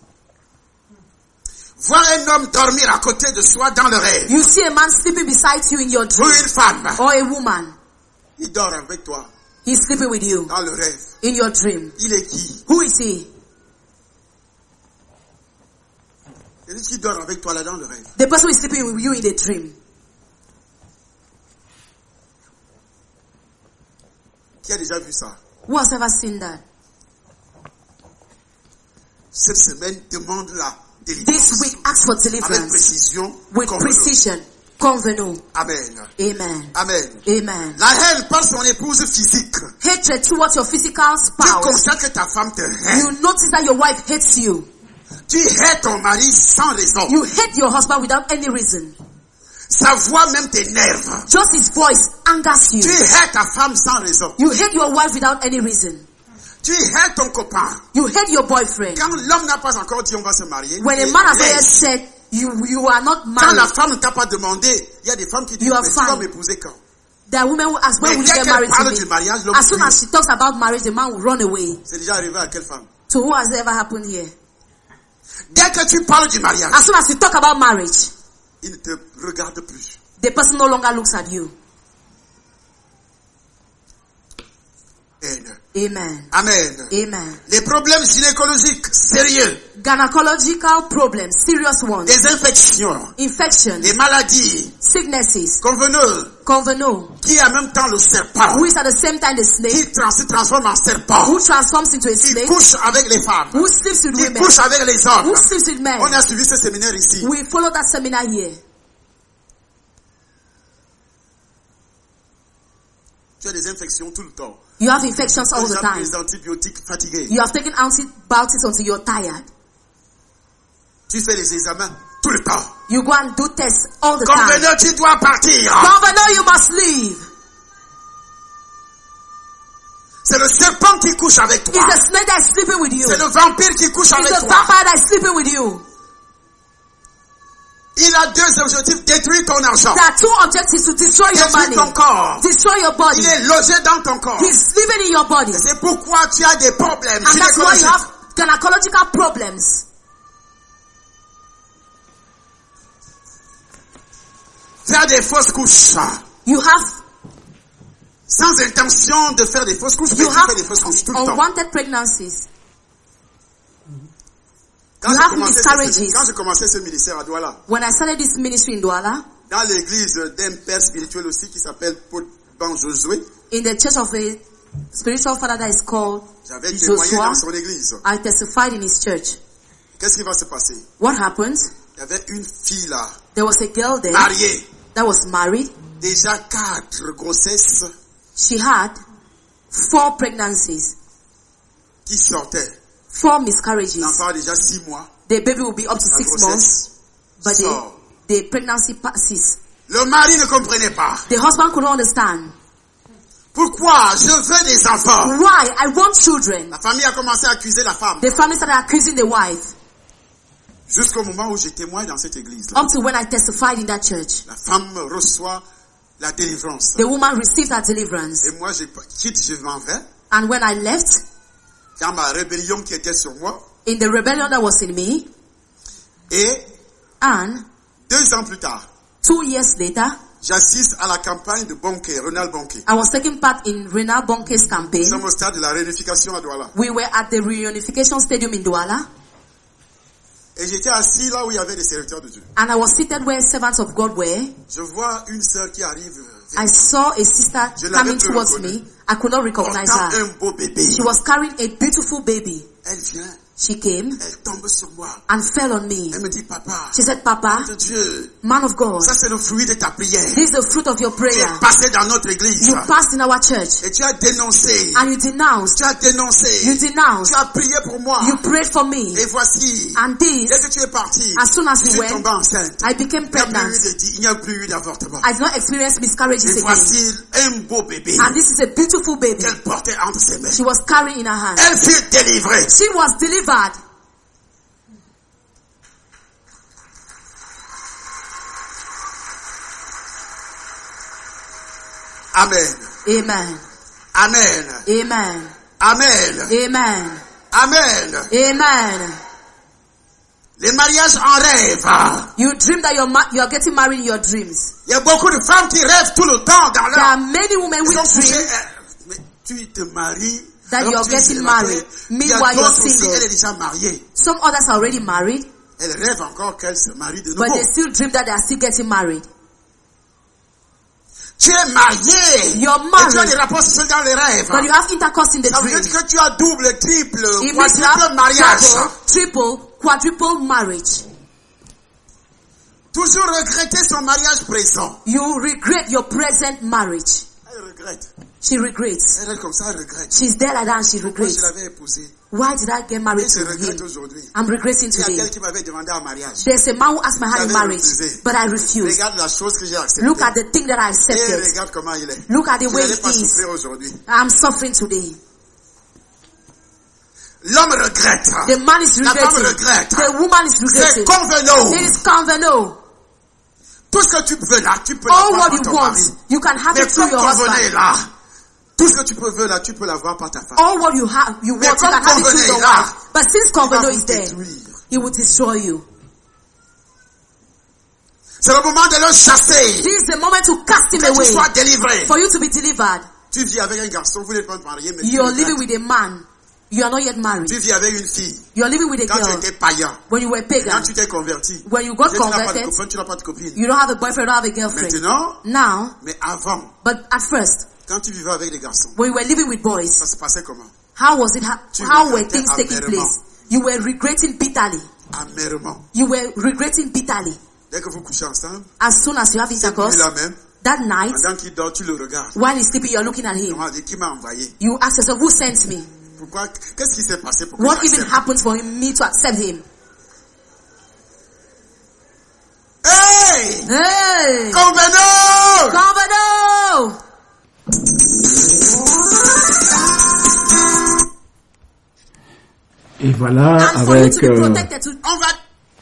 Voir un homme dormir à côté de soi dans le rêve. You see a man sleeping beside you in your Ou dream une femme. or a woman. Il dort avec toi He's sleeping with you dans le rêve. in your dream. Il est qui? Who is he? Et qui dort avec toi là dans le rêve? The person who is sleeping with you in the dream. Qui a déjà vu ça? Who has ever seen that? Cette semaine, demande la This délivrance. week, ask for Avec deliverance précision. with comme precision. Convenons. Amen. Amen. Amen. Amen. La haine par son épouse physique. Hatred towards your physical Tu spouse. constates que ta femme te hait. You notice that your wife hates you. Tu hais ton mari sans raison. You hate your husband without any reason. Sa voix même t'énerve. Just his voice angers you. Tu hais ta femme sans raison. You hate your wife without any reason. Tu hais ton copain. You hate your boyfriend. Quand l'homme n'a pas encore dit on va se marier. When a man has not yet said you are not Quand la married, femme ne t'a pas demandé, il y a des femmes qui disent You are mais tu vas fine. m'épouser quand? there are women who ask when Mais will you dès get qu'elle married parle to du me. mariage, l'homme As soon as fuit. she talks about marriage, the man will run away. C'est déjà arrivé à quelle femme? So who has ever happened here? Dès que tu parles du mariage, As soon as you talk about marriage, il ne te regarde plus. the person no longer looks at you. Amen. Amen. Amen. Les problèmes gynécologiques sérieux, Gynecological problems, serious ones, des infections, infections, des maladies, sicknesses, convenons, qui en même temps le serpent, who is at the same time the snake, qui se transforme en serpent, who transforms into a qui snake, couche avec les femmes, who sleeps with qui women, couche avec les hommes. who sleeps with men. On a suivi ce séminaire ici. We follow that seminar here. Tu as des infections tout le temps. You have infections all the time. Des antibiotiques fatigués. You have taken antibiotics until you're tired. Tu fais les examens tout le temps. You go and do tests all the time. Convenons, tu dois partir. Governor, you must leave. C'est le serpent qui couche avec toi. It's the snake that is sleeping with you. C'est le vampire qui couche It's avec the toi. vampire that is sleeping with you. Il a deux objectifs: détruire ton argent, There are two objectives: to destroy your détruire money, ton corps. destroy your body. Il est logé dans ton corps. He's living in your body. C'est pourquoi tu as des problèmes And that's why you gynécologiques. have gynecological problems. Tu as des fausses couches. You have Sans intention de faire des fausses couches, mais You tu have fais des fausses couches tout le temps. unwanted pregnancies. Quand you j'ai have commencé miscarriages. quand j'ai commencé ce ministère à Douala, When I started this ministry in Douala, dans l'église d'un père spirituel aussi qui s'appelle Paul Ban Josué, in the church of a spiritual father that is called j'avais témoigné Joshua, dans son église. I testified in his church. Qu'est-ce qui va se passer? What happened? Il y avait une fille là, There was a girl there mariée, that was married. déjà 4 grossesses She had 4 pregnancies, qui sortaient. 4 miscarriages. L'enfant a déjà 6 mois. The baby will be up to La 6 grossesse months, but sort. the pregnancy passes. Le mari ne comprenait pas. The husband couldn't understand. Pourquoi? Je veux des enfants. Why? I want children. La famille a commencé à accuser la femme. The family started accusing the wife. Jusqu'au moment où je témoigne dans cette église. Up to when I testified in that church. La femme reçoit la délivrance. The woman received her deliverance. Et moi, je quitte, je m'en vais. And when I left, Dans ma rébellion qui était sur moi. in the rebellion that was in me, Et and 2 ans plus tard, 2 years later, j'assiste à la campagne de Bonke, Ronald Bonke. I was taking part in Renal Bonke's Nous campaign. sommes au stade de la réunification à Douala. We were at the reunification stadium in Douala, Et j'étais assis là où il y avait des serviteurs de Dieu. and I was seated where servants of God were. Je vois une sœur qui arrive I saw a sister Je l'avais coming plus towards reconnue. me. I could not recognize portant her. un beau bébé. She was carrying a beautiful baby. Elle vient, She came elle tombe sur moi. and fell on me. Elle me dit, papa, She said, Papa, de Dieu, man of God, ça c'est le fruit de ta prière. this is the fruit of your Tu prayer. es passé dans notre église. You passed in our church Et tu as dénoncé. and you denounced. Tu as dénoncé. You denounced. Tu as prié pour moi. You prayed for me. Et voici, And dès this, que tu es parti, as soon as je you suis went, tombée enceinte. I became pregnant. Il n'y a plus eu d'avortement. I did not experience miscarriages Et again. voici un beau bébé And this is a beautiful baby. qu'elle portait entre ses mains. She was carrying in her hand. Elle fut délivrée. She was delivered. Amen. Amen. Amen. Amen. Amen. Amen. Amen. Amen. Les mariages en rêve. You dream that you are getting married in your dreams. Il y a beaucoup de femmes qui rêvent tout le temps dans There leur... are many women Ils with sont couchées, dreams mais tu te maries. that alors you are tu es getting célibataire. married. Il y a Meanwhile, you're d'autres aussi, single. elle est déjà mariée. Some others are already married, Elle rêve encore qu'elle se marie de but nouveau. they still dream that they are still getting married. Tu es marié. You're Et tu as married, des rapports sexuels dans les rêves. but you have intercourse in the Ça veut dream. dire que tu as double, triple, It means you have quadruple mariage. double, triple, quadruple marriage. Toujours toujours regretter son mariage présent. You regret your present marriage. Elle regrette. She regrets. Elle est comme ça, elle regrette. She's there like that and she Pourquoi regrets. je l'avais épousée? Why did I get married Et je to regrette him? aujourd'hui. I'm regretting Il y a today. quelqu'un qui m'avait demandé en mariage. There's a man who asked my hand in J'avais marriage, refusé. but I refused. Regarde la chose que j'ai acceptée. Look at the thing that I Et accepted. regarde comment il est. Look at the Je way n'allais pas he is. souffrir aujourd'hui. I'm suffering today. L'homme regrette. The man is La femme regretting. regrette. The woman is C'est regretting. convenant. It is convenant. Tout ce que tu veux là, tu peux All l'avoir what par you ton want, mari. you can have Mais it through comme your convenant est husband. là, tout ce que tu veux là, tu peux l'avoir par ta femme. All what you have, you Mais want, you comme can have it through convenant your est là, wife. But since Il va convenant vous is there, détruire. he will destroy you. C'est le moment de le chasser. This is the moment to cast him Que tu away. sois délivré. For you to be delivered. Tu vis avec un garçon, vous n'êtes pas marié, mais tu You're regrettes. living with a man. You are not yet married. Tu vis avec une fille. You're living with a Quand tu girl. étais païen. When you were Quand pagan. tu t'es converti. When you got Tu n'as pas de converted, copain, tu n'as pas de copine. you don't have a boyfriend, you don't have a girlfriend. Maintenant, Now, mais avant, but at first, quand tu vivais avec les garçons, when you were living with boys, ça se passait comment? how was it? Tu How were regrettais things taking amèrement. place? You were regretting bitterly. Amèrement. You were regretting bitterly. Dès que vous couchez ensemble, As soon as you have intercourse, là même, that night, pendant qu'il dort, tu le regardes. while he's sleeping, you're looking at him. On m'a dit, qui m'a envoyé? You ask yourself, who sent me? Pourquoi? Qu'est-ce qui s'est passé pour que What j'accepte? even happened for me to accept him? Hey! Hey! Convenons! Governor! Et voilà, And for you avec to be protected, to On va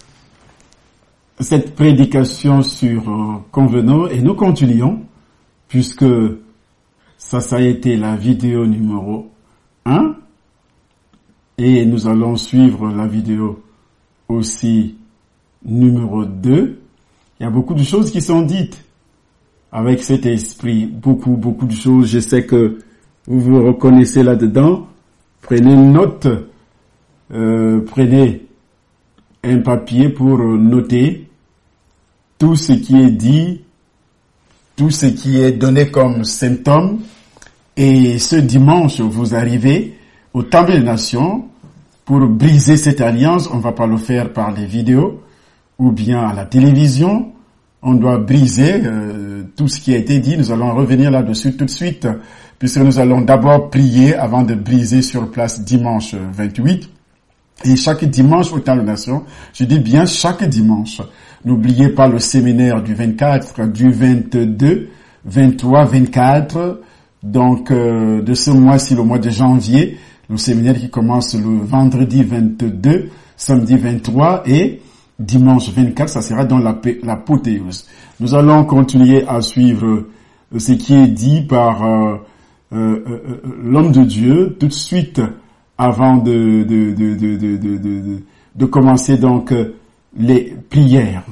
cette prédication sur Convenant, et nous continuons, puisque ça a été la vidéo numéro 1, et nous allons suivre la vidéo aussi numéro 2. Il y a beaucoup de choses qui sont dites avec cet esprit, beaucoup de choses. Je sais que vous vous reconnaissez là-dedans. Prenez note, prenez un papier pour noter tout ce qui est dit, tout ce qui est donné comme symptômes. Et ce dimanche, vous arrivez au Temple des Nations pour briser cette alliance. On ne va pas le faire par les vidéos ou bien à la télévision. On doit briser tout ce qui a été dit. Nous allons revenir là-dessus tout de suite, puisque nous allons d'abord prier avant de briser sur place dimanche 28. Et chaque dimanche au Temple des Nations, je dis bien chaque dimanche, n'oubliez pas le séminaire du 24, du 22, 23, 24, donc de ce mois-ci, le mois de janvier, le séminaire qui commence le vendredi 22, samedi 23 et dimanche 24, ça sera dans l'apothéose. Nous allons continuer à suivre ce qui est dit par l'homme de Dieu tout de suite avant de commencer donc les prières.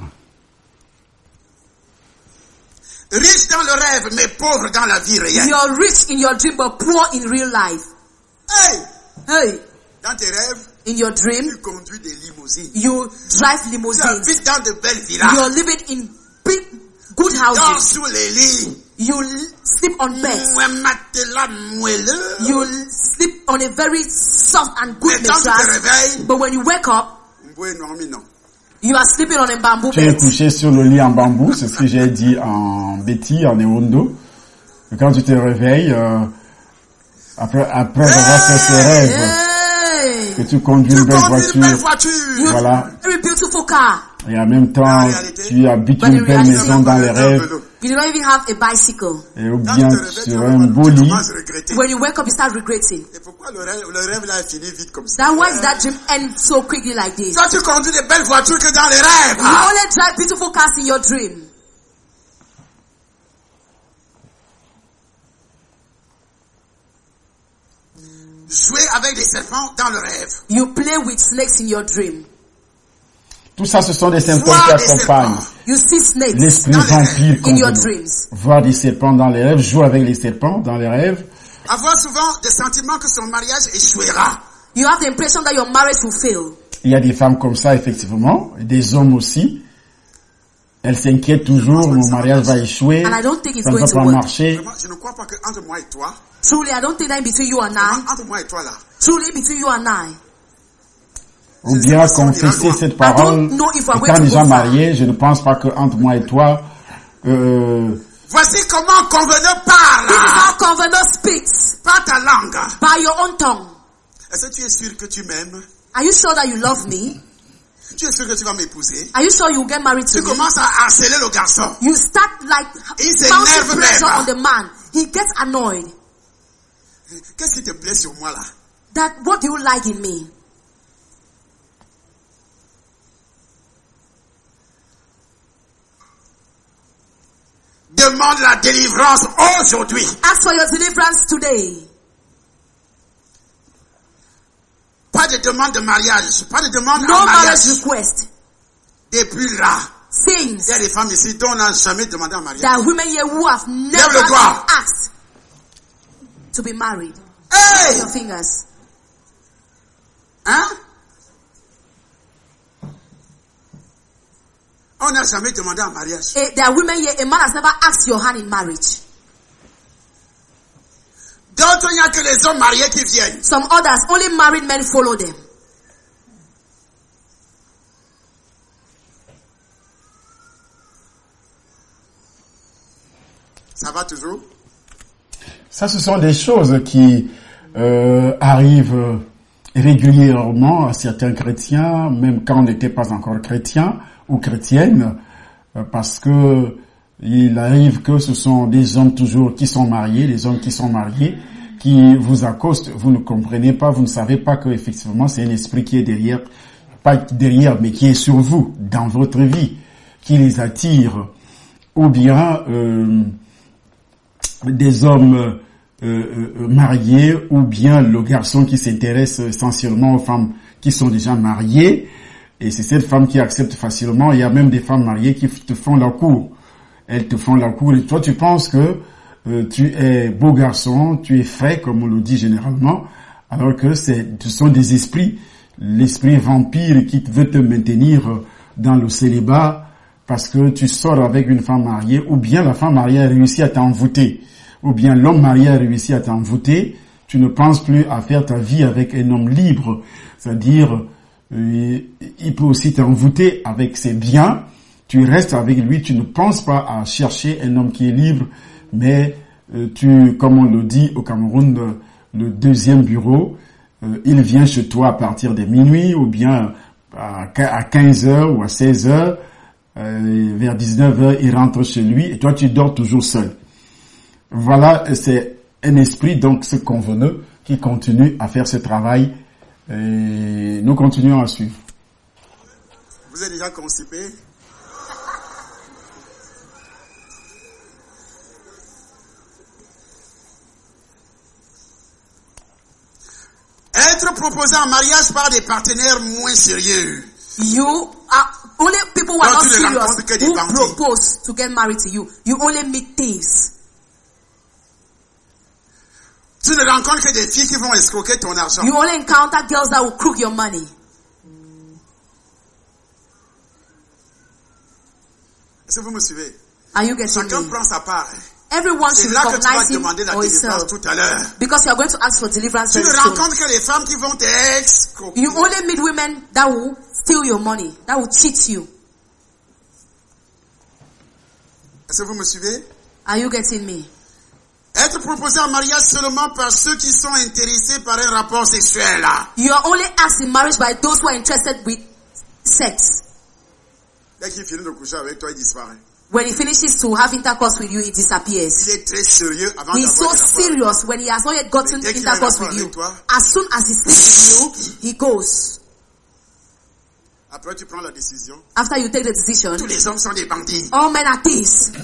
riche dans le rêve, mais pauvre dans la vie réelle. you're rich in your dream but poor in real life. Hey! Hey, Dans tes rêves, in your dream, tu conduis des limousines. you drive Tu limousines. habites dans de belles villas. You're living in big, good Tu dors houses. sous les lits. You sleep on beds. Un matelas moelleux. You sleep on a very soft and good Mais quand tu te mattress. réveilles, But when you wake up, You are sleeping on a bamboo Tu es bed. couché sur le lit en bambou, c'est ce que j'ai dit en Betty, en Ewondo. Et quand tu te réveilles, après avoir fait ce rêve, Hey. que tu conduis une belle voiture, voilà, Very beautiful car. et en même temps, tu habites une belle maison dans les rêves, You do not even have a bicycle. et ou bien sur un beau lit. When you wake up, you start regretting. Et pourquoi le rêve là est fini vite comme ça? That why did that dream end so quickly like this? Toi, tu conduis des belles voitures que dans les rêves. You only drive beautiful cars in your dream. Jouer avec des serpents dans le rêve. You play with snakes in your dream. Tout ça, ce sont des symptômes qui accompagnent You see snakes l'esprit vampire in your convenant. dreams. Voir des serpents dans les rêves, jouer avec les serpents dans les rêves. Avoir souvent des sentiments que son mariage échouera. You have the impression that your marriage will fail. Il y a des femmes comme ça, effectivement, et des hommes aussi. Elles s'inquiètent toujours, mon mariage va échouer, And I don't think it's ça ne going va to pas work. marcher. Vraiment, je ne crois pas que entre moi et toi, Truly, I don't think that in between you and I. entre moi et toi là, Truly, between you and I. ou bien confesser cette parole étant déjà marié. Je ne pense pas que entre moi et toi, voici comment convenant parle. This is how convenant speaks. Par ta langue. By your own tongue. Est-ce que tu es sûr que tu m'aimes? Are you sure that you love me? Tu es sûr que tu vas m'épouser? Are you sure you will get married to me? Tu commences à harceler le garçon. You start like mounting pressure on the man. He gets annoyed. Qu'est-ce qui te plaît sur moi là? That what do you like in me? Demande la délivrance aujourd'hui. Ask for your deliverance today. Pas de demande de mariage, pas de demande no en mariage. Marriage request. Depuis là, Things. Il y a des femmes ici dont on n'a jamais demandé en mariage. There are women here who have never been asked to be married. Hey! Your fingers. Hein? On n'a jamais demandé en mariage. There are women here, a man has never asked your hand in marriage. D'autres, il n'y a que les hommes mariés qui viennent. Some others, only married men follow them. Ça va toujours? Ça, ce sont des choses qui arrivent régulièrement à certains chrétiens, même quand on n'était pas encore chrétien ou chrétienne, parce que il arrive que ce sont des hommes toujours qui sont mariés, des hommes qui sont mariés, qui vous accostent, vous ne comprenez pas, vous ne savez pas que effectivement c'est un esprit qui est derrière, pas derrière, mais qui est sur vous, dans votre vie, qui les attire, ou bien des hommes mariés, ou bien le garçon qui s'intéresse essentiellement aux femmes qui sont déjà mariées, et c'est cette femme qui accepte facilement. Il y a même des femmes mariées qui te font la cour. Elles te font la cour, et toi tu penses que tu es beau garçon, tu es frais, comme on le dit généralement, alors que ce sont des esprits, l'esprit vampire qui veut te maintenir dans le célibat parce que tu sors avec une femme mariée, ou bien la femme mariée a réussi à t'envoûter, ou bien l'homme marié a réussi à t'envoûter. Tu ne penses plus à faire ta vie avec un homme libre, c'est-à-dire il peut aussi t'envoûter avec ses biens. Tu restes avec lui, tu ne penses pas à chercher un homme qui est libre, mais comme on le dit au Cameroun, le deuxième bureau, il vient chez toi à partir de minuit, ou bien à 15h ou à 16h, vers 19h, il rentre chez lui, et toi tu dors toujours seul. Voilà, c'est un esprit, donc ce conveneux, qui continue à faire ce travail, et nous continuons à suivre. Vous êtes déjà constipé? Être proposé en mariage par des partenaires moins sérieux. You are only people who are not serious who propose to get married to you. You only meet thieves. Tu ne rencontres que des filles qui vont escroquer ton argent. You only encounter girls that will crook your money. Est-ce que vous me suivez? Are you getting Chacun me? prend sa part. Everyone should recognize him or himself. Tout à l'heure. Because you are going to ask for deliverance very soon. Tu ne rencontres que les femmes qui vont t'escroquer. You only meet women that will steal your money, that will cheat you. Est-ce que vous me suivez? Are you getting me? Être proposé en mariage seulement par ceux qui sont intéressés par un rapport sexuel. You are only asked in marriage by those who are interested with sex. Dès qu'il finit de coucher avec toi, il disparaît. When he finishes to have intercourse with you, he disappears. Il est très sérieux avant He's so serious when he has not yet gotten intercourse with you. As soon as he sleeps with you, he goes. Après, tu prends la décision. After you take the decision, tous les hommes sont des bandits. All men are thieves.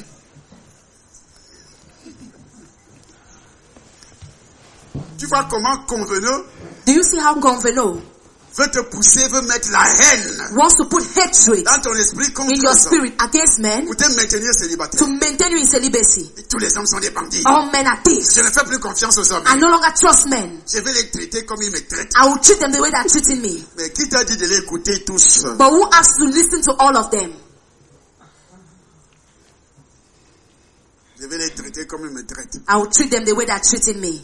Tu vois comment convenant? Do you see how convenant veut te pousser, veut mettre la haine wants to put hatred dans ton esprit contre in your spirit against men pour te maintenir célibataire. To maintain you in celibacy. Et tous les hommes sont des bandits. All men are thieves. Je ne fais plus confiance aux hommes. I no longer trust men. Je vais les traiter comme ils me traitent. I will treat them the way they are treating me. Mais qui t'a dit de les écouter tous? But who asked to listen to all of them? Je vais les traiter comme ils me traitent. I will treat them the way they are treating me.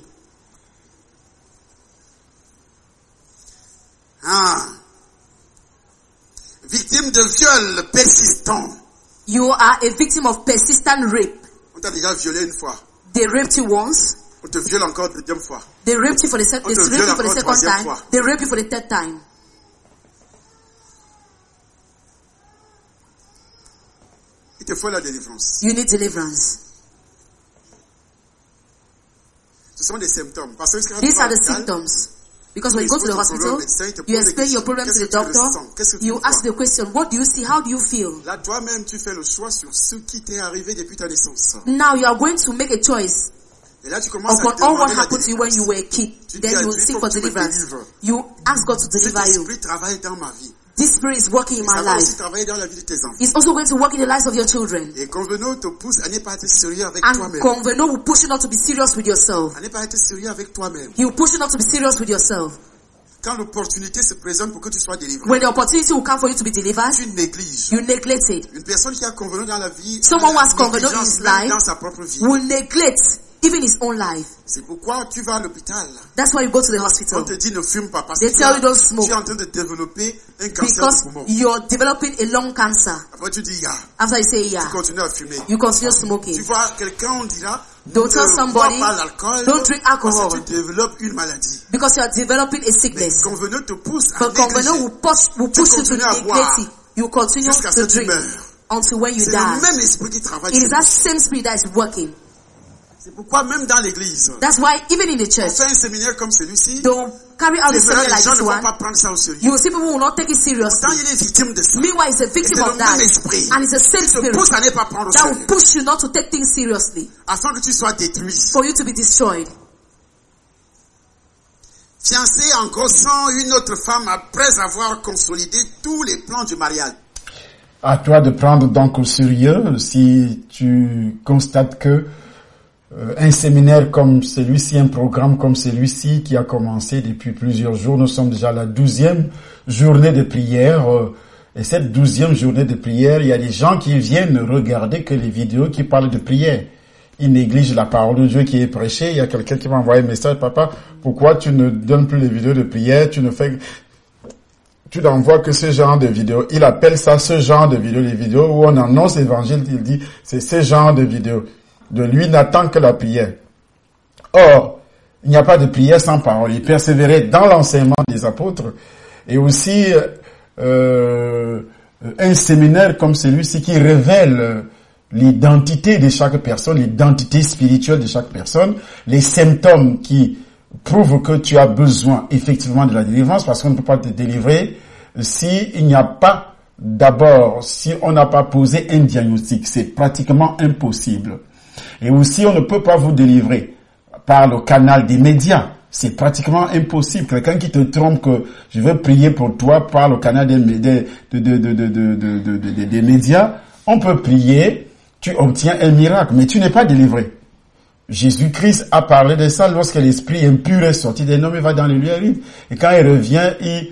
de viol persistant. You are a victim of persistent rape. On t'a déjà violé une fois. They raped you once. On te viole encore une deuxième fois. They raped you for the second time. Fois. They rape you for the third time. Il te faut la délivrance. You need deliverance. Ce sont des symptômes. Parce que these are the symptoms. Because when you go to the hospital, you explain your problem to the doctor. You ask the question, what do you see? How do you feel? Là, toi-même, tu fais le choix sur ce qui t'est arrivé depuis ta naissance. Now you are going to make a choice. Et là, tu commences upon all what happened to you when you were a kid. Then you will seek for deliverance. You ask God to deliver you. Cet esprit travaille dans ma vie. This spirit is working in my life. It's also going to work in the lives of your children. Et Convenant te pousse à ne pas être sérieux avec toi-même. And Convenant will push you not to be serious with yourself. À ne pas être sérieux avec toi-même. He will push you not to be serious with yourself. Quand l'opportunité se présente pour que tu sois délivré, when the opportunity will come for you to be delivered, tu négliges. You neglect it. Une personne qui a Convenant dans la vie, someone who has Convenant in his life, dans sa propre vie, will neglect even his own life. C'est pourquoi tu vas à l'hôpital. That's why you go to the hospital. On te dit ne fume pas parce they que tell you don't smoke. Tu es en train de développer un cancer because du poumon. You're developing a lung cancer. Après tu dis yeah. After you say yeah. Tu continues à fumer. You continue smoking. Tu vois quelqu'un, on dira don't tell somebody don't drink alcohol. Parce que tu développes une maladie. Because you are developing a sickness. Mais Convenant te pousse à but Convenant will push you to neglect it. You continue to drink until when you die. C'est le même esprit qui travaille. It is that same spirit that is working. C'est pourquoi même dans l'église, that's why even in the church, on fait un séminaire comme celui-ci, don't carry out a seminar like this one. You will see people who will not take it seriously. Meanwhile, it's a victim of that, and it's the same spirit that will push you not to take things seriously, afin que tu sois détruit, for you to be destroyed. Fiancé en grossant une autre femme après avoir consolidé tous les plans du mariage. À toi de prendre donc au sérieux si tu constates que un séminaire comme celui-ci, un programme comme celui-ci qui a commencé depuis plusieurs jours. Nous sommes déjà à la 12e journée de prière. Et cette 12e journée de prière, il y a des gens qui viennent regarder que les vidéos qui parlent de prière. Ils négligent la parole de Dieu qui est prêchée. Il y a quelqu'un qui m'a envoyé un message, papa, pourquoi tu ne donnes plus les vidéos de prière? Tu n'envoies que ce genre de vidéos. Il appelle ça ce genre de vidéos, les vidéos où on annonce l'évangile, il dit, c'est ce genre de vidéos. De lui n'attend que la prière. Or, il n'y a pas de prière sans parole. Il persévérait dans l'enseignement des apôtres. Et aussi, un séminaire comme celui-ci qui révèle l'identité de chaque personne, l'identité spirituelle de chaque personne, les symptômes qui prouvent que tu as besoin effectivement de la délivrance, parce qu'on ne peut pas te délivrer si il n'y a pas d'abord, si on n'a pas posé un diagnostic. C'est pratiquement impossible. Et aussi, on ne peut pas vous délivrer par le canal des médias. C'est pratiquement impossible. Quelqu'un qui te trompe que je vais prier pour toi par le canal des médias, on peut prier, tu obtiens un miracle, mais tu n'es pas délivré. Jésus-Christ a parlé de ça lorsque l'esprit impur est sorti d'un homme, il va dans les lieux arides. Et quand il revient,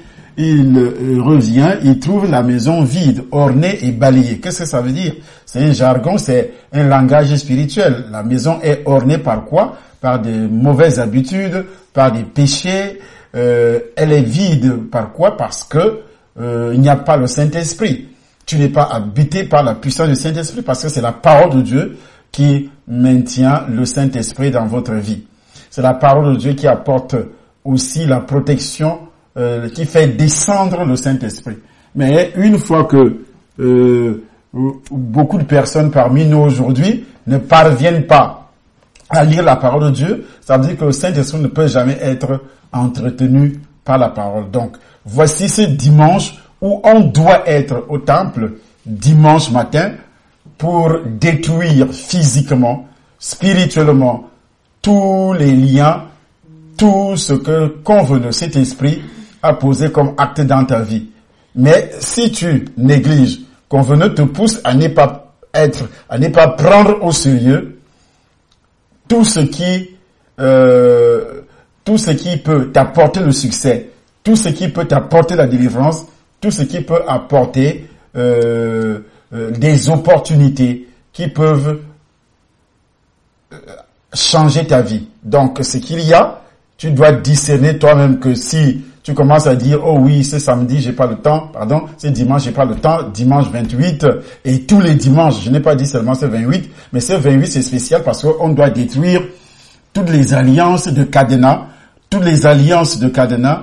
il trouve la maison vide, ornée et balayée. Qu'est-ce que ça veut dire? C'est un jargon, c'est un langage spirituel. La maison est ornée par quoi? Par des mauvaises habitudes, par des péchés. Elle est vide par quoi? Parce que il n'y a pas le Saint-Esprit. Tu n'es pas habité par la puissance du Saint-Esprit parce que c'est la parole de Dieu qui maintient le Saint-Esprit dans votre vie. C'est la parole de Dieu qui apporte aussi la protection, qui fait descendre le Saint-Esprit. Mais une fois que beaucoup de personnes parmi nous aujourd'hui ne parviennent pas à lire la parole de Dieu, ça veut dire que le Saint-Esprit ne peut jamais être entretenu par la parole. Donc, voici ce dimanche où on doit être au temple dimanche matin pour détruire physiquement, spirituellement, tous les liens, tout ce que Convenant cet esprit a posé comme acte dans ta vie. Mais si tu négliges, Convenant te pousse à ne pas prendre au sérieux tout ce qui peut t'apporter le succès, tout ce qui peut t'apporter la délivrance, tout ce qui peut apporter des opportunités qui peuvent changer ta vie. Donc, ce qu'il y a, tu dois discerner toi-même que si tu commences à dire, oh oui, c'est samedi, j'ai pas le temps, pardon, c'est dimanche, j'ai pas le temps, dimanche 28, et tous les dimanches, je n'ai pas dit seulement c'est 28, mais c'est 28, c'est spécial parce qu'on doit détruire toutes les alliances de cadenas, toutes les alliances de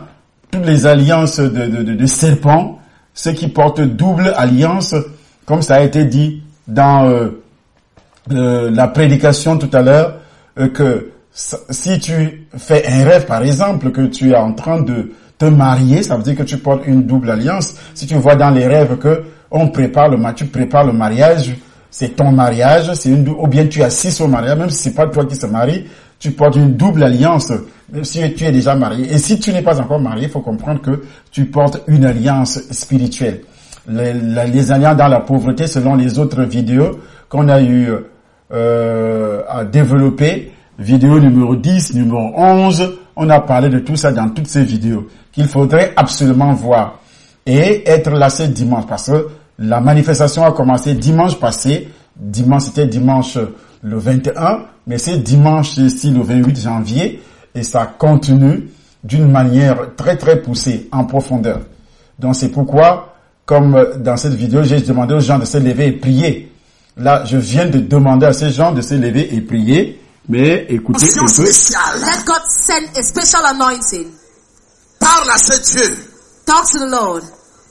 serpents, ceux qui portent double alliance, comme ça a été dit dans la prédication tout à l'heure, que si tu fais un rêve, par exemple, que tu es en train de te marier, ça veut dire que tu portes une double alliance. Si tu vois dans les rêves que tu prépares le mariage, c'est ton mariage, ou bien tu assistes au mariage, même si c'est pas toi qui se marie, tu portes une double alliance, même si tu es déjà marié. Et si tu n'es pas encore marié, il faut comprendre que tu portes une alliance spirituelle. Les alliances dans la pauvreté, selon les autres vidéos qu'on a eu à développer, vidéo numéro 10, numéro 11, on a parlé de tout ça dans toutes ces vidéos, qu'il faudrait absolument voir et être là ce dimanche, parce que la manifestation a commencé dimanche passé, c'était dimanche le 21, mais c'est dimanche ici le 28 janvier, et ça continue d'une manière très très poussée, en profondeur. Donc c'est pourquoi, comme dans cette vidéo, j'ai demandé aux gens de se lever et prier. Là, je viens de demander à ces gens de se lever et prier, mais écoutez un peu. Let God send a special anointing. Parle à ce Dieu. Talk to the Lord.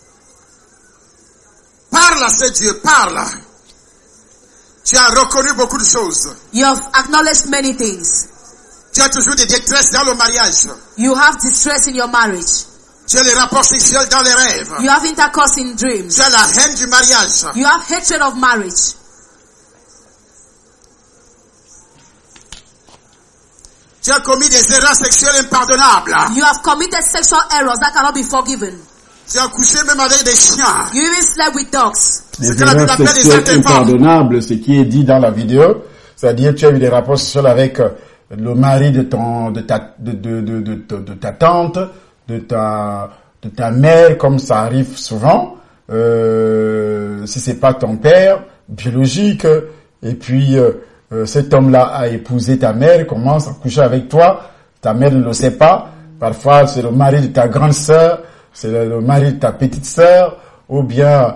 Parle à ce Dieu, parle. Tu as reconnu beaucoup de choses. You have acknowledged many things. Tu as toujours des détresses dans le mariage. You have distress in your marriage. Tu as les rapports sexuels dans les rêves. You have intercourse in dreams. Tu as la haine du mariage. You have hatred of marriage. Tu as commis des erreurs sexuelles impardonnables. You have committed sexual errors that cannot be forgiven. Tu as couché même avec des chiens. You even slept with dogs. Les erreurs sexuelles impardonnables, ce qui est dit dans la vidéo, c'est-à-dire tu as eu des rapports sexuels avec le mari de ta tante, de ta mère, comme ça arrive souvent, si c'est pas ton père biologique, et puis cet homme-là a épousé ta mère, commence à coucher avec toi, ta mère ne le sait pas, parfois c'est le mari de ta grande sœur, c'est le mari de ta petite sœur, ou bien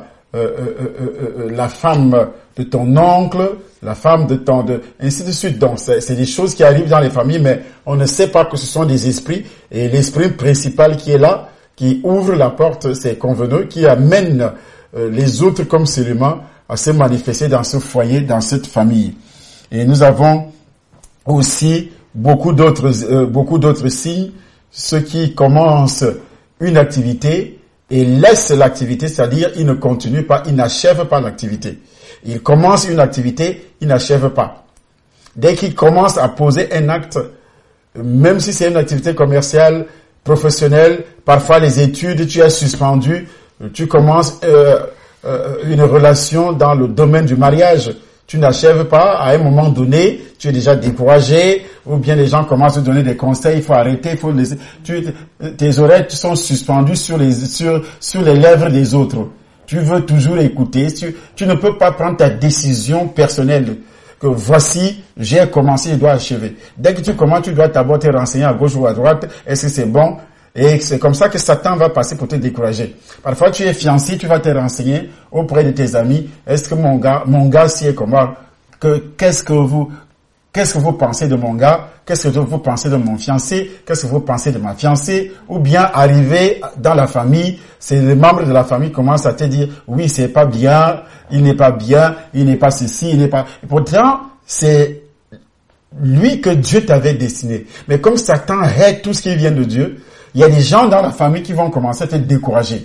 la femme de ton oncle, la femme de ainsi de suite. Donc c'est des choses qui arrivent dans les familles, mais on ne sait pas que ce sont des esprits, et l'esprit principal qui est là, qui ouvre la porte, c'est convenu, qui amène les autres comme seulement à se manifester dans ce foyer, dans cette famille. Et nous avons aussi beaucoup d'autres signes, ceux qui commencent une activité et laissent l'activité, c'est-à-dire ils ne continuent pas, ils n'achèvent pas l'activité. Ils commencent une activité, ils n'achèvent pas. Dès qu'ils commencent à poser un acte, même si c'est une activité commerciale, professionnelle, parfois les études, tu as suspendu, tu commences une relation dans le domaine du mariage, tu n'achèves pas, à un moment donné, tu es déjà découragé, ou bien les gens commencent à te donner des conseils, il faut arrêter, il faut laisser, tes oreilles sont suspendues sur les lèvres des autres. Tu veux toujours écouter, tu ne peux pas prendre ta décision personnelle, que voici, j'ai commencé, je dois achever. Dès que tu commences, tu dois d'abord te renseigner à gauche ou à droite, est-ce que c'est bon? Et c'est comme ça que Satan va passer pour te décourager. Parfois, tu es fiancé, tu vas te renseigner auprès de tes amis. Est-ce que mon gars, si est comment? Qu'est-ce que vous pensez de mon gars? Qu'est-ce que vous pensez de mon fiancé? Qu'est-ce que vous pensez de ma fiancée? Ou bien arriver dans la famille, c'est les membres de la famille qui commencent à te dire, oui, c'est pas bien, il n'est pas bien, il n'est pas ceci, il n'est pas... Et pourtant, c'est lui que Dieu t'avait destiné. Mais comme Satan hait tout ce qui vient de Dieu, il y a des gens dans la famille qui vont commencer à te décourager.